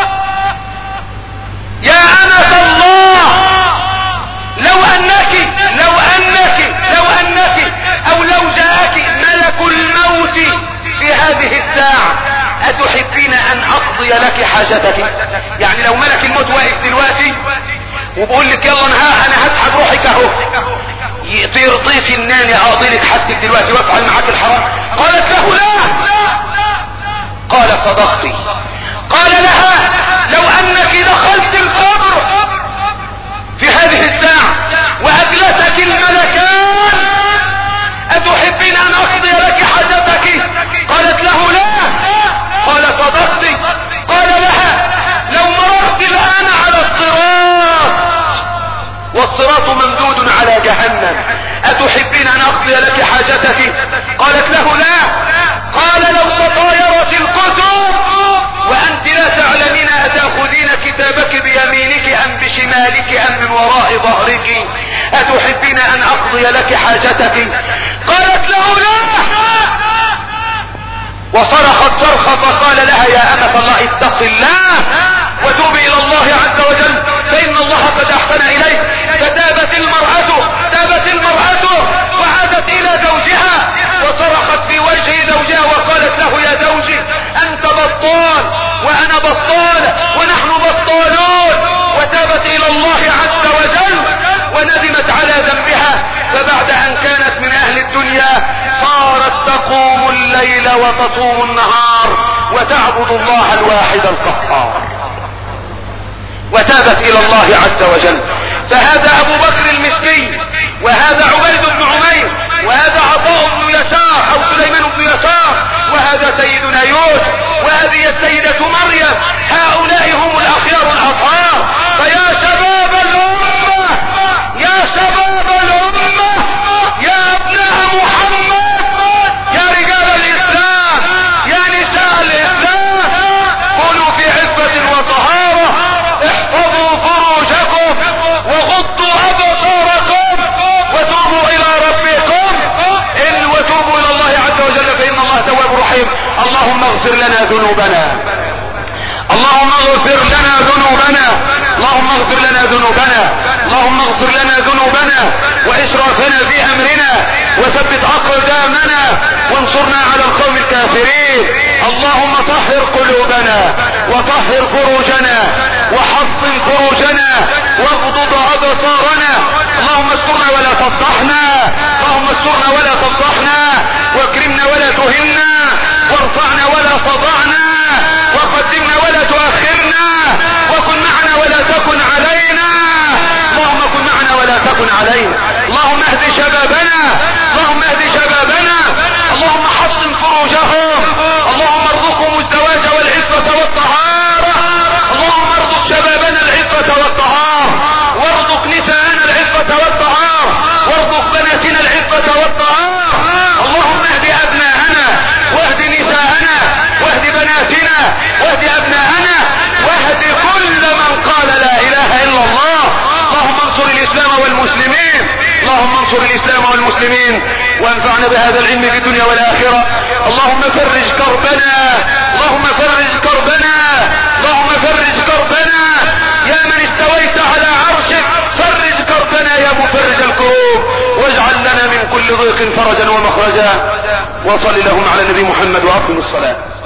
يا أمة الله لو انك لو انك لو انك او لو جاءك ملك الموت في هذه الساعة اتحبين ان اقضي لك حاجتك؟ يعني لو ملك الموت واقف دلوقتي وبقول لك يلا انا انا هسحب روحك اهو، ترضيك ان انا اقضي لك حاجتك دلوقتي وافعل معاك الحرام؟ قالت له لا. قال صدقتي. قال لها لو انك دخلت القبر في هذه الساعة واجلسك الملكان اتحبين ان اقضي لك حاجتك؟ قالت له لا. قال صدقتي. قال لها لو مررت الان على الصراط والصراط ممدود على جهنم اتحبين ان اقضي لك حاجتك؟ قالت له لا. قال لو تطايرت الكتب وانت لا تعلمين اتاخذين كتابك بيمينك ام بشمالك ام من وراء ظهرك اتحبين ان اقضي لك حاجتك؟ قالت له لا. وصرخت صرخة فقال لها يا أمة الله اتق الله وتوبي الى الله عز وجل فان الله قد احسن اليك. فتابت المرأة تابت المرأة وعادت الى زوجها وصرخت في وجه زوجها وقالت له يا زوجي انت بطال وانا بطال ونحن بطالون. وتابت الى الله عز وجل وندمت على ذنبها. فبعد ان كانت من اهل الدنيا صارت تقوم الليل وتصوم النهار وتعبد الله الواحد القهار وتابت الى الله عز وجل. فهذا ابو بكر المسكي وهذا عبيد بن عمير وهذا عطاء بن يسار او سليمان بن يسار وهذا سيدنا يوسف وهذه السيدة مريم. هؤلاء هم الاخيار الاطهار. فيا شباب الامة يا شباب الامة يا ابناء محمد يا رجال الاسلام يا نساء الاسلام كونوا في عفة وطهارة. احفظوا فروجكم وغضوا ابصاركم وتوبوا الى ربكم ان وتوبوا الى الله عز وجل فان الله تواب رحيم. اللهم اغفر لنا ذنوبنا اللهم اغفر لنا ذنوبنا اللهم اغفر لنا ذنوبنا اللهم اغفر لنا ذنوبنا واسرافنا في امرنا وثبت اقدامنا وانصرنا على القوم الكافرين. اللهم طهر قلوبنا وطهر فروجنا وحصن فروجنا واغضض ابصارنا. اللهم استرنا ولا تفضحنا اللهم استرنا ولا تفضحنا واكرمنا ولا تهنا وارفعنا ولا تضعنا وقدمنا ولا تؤخرنا وكن معنا ولا تكن علينا. اللهم كن معنا ولا تكن علينا. اللهم اهد شبابنا اللهم اهد شبابنا اللهم حصن فروجهم اللهم ارزقهم الزواج والعفة والطهارة. اللهم ارزق شبابنا العفة والطهارة وارزق نساءنا العفة والطهارة وارزق بناتنا العفة والطهارة. اللهم اهد ابناءنا واهد نساءنا واهد بناتنا واهد ابناءنا واهد كل من قال لا اله الا الله. اللهم انصر الاسلام والمسلمين اللهم انصر الاسلام والمسلمين وانفعنا بهذا العلم في الدنيا والاخرة. اللهم فرج كربنا اللهم فرج كربنا اللهم فرج كربنا يا من استويت على عرشك فرج كربنا يا مفرج الكروب واجعل لنا من كل ضيق فرجا ومخرجا. وصل لهم على النبي محمد واقم الصلاة.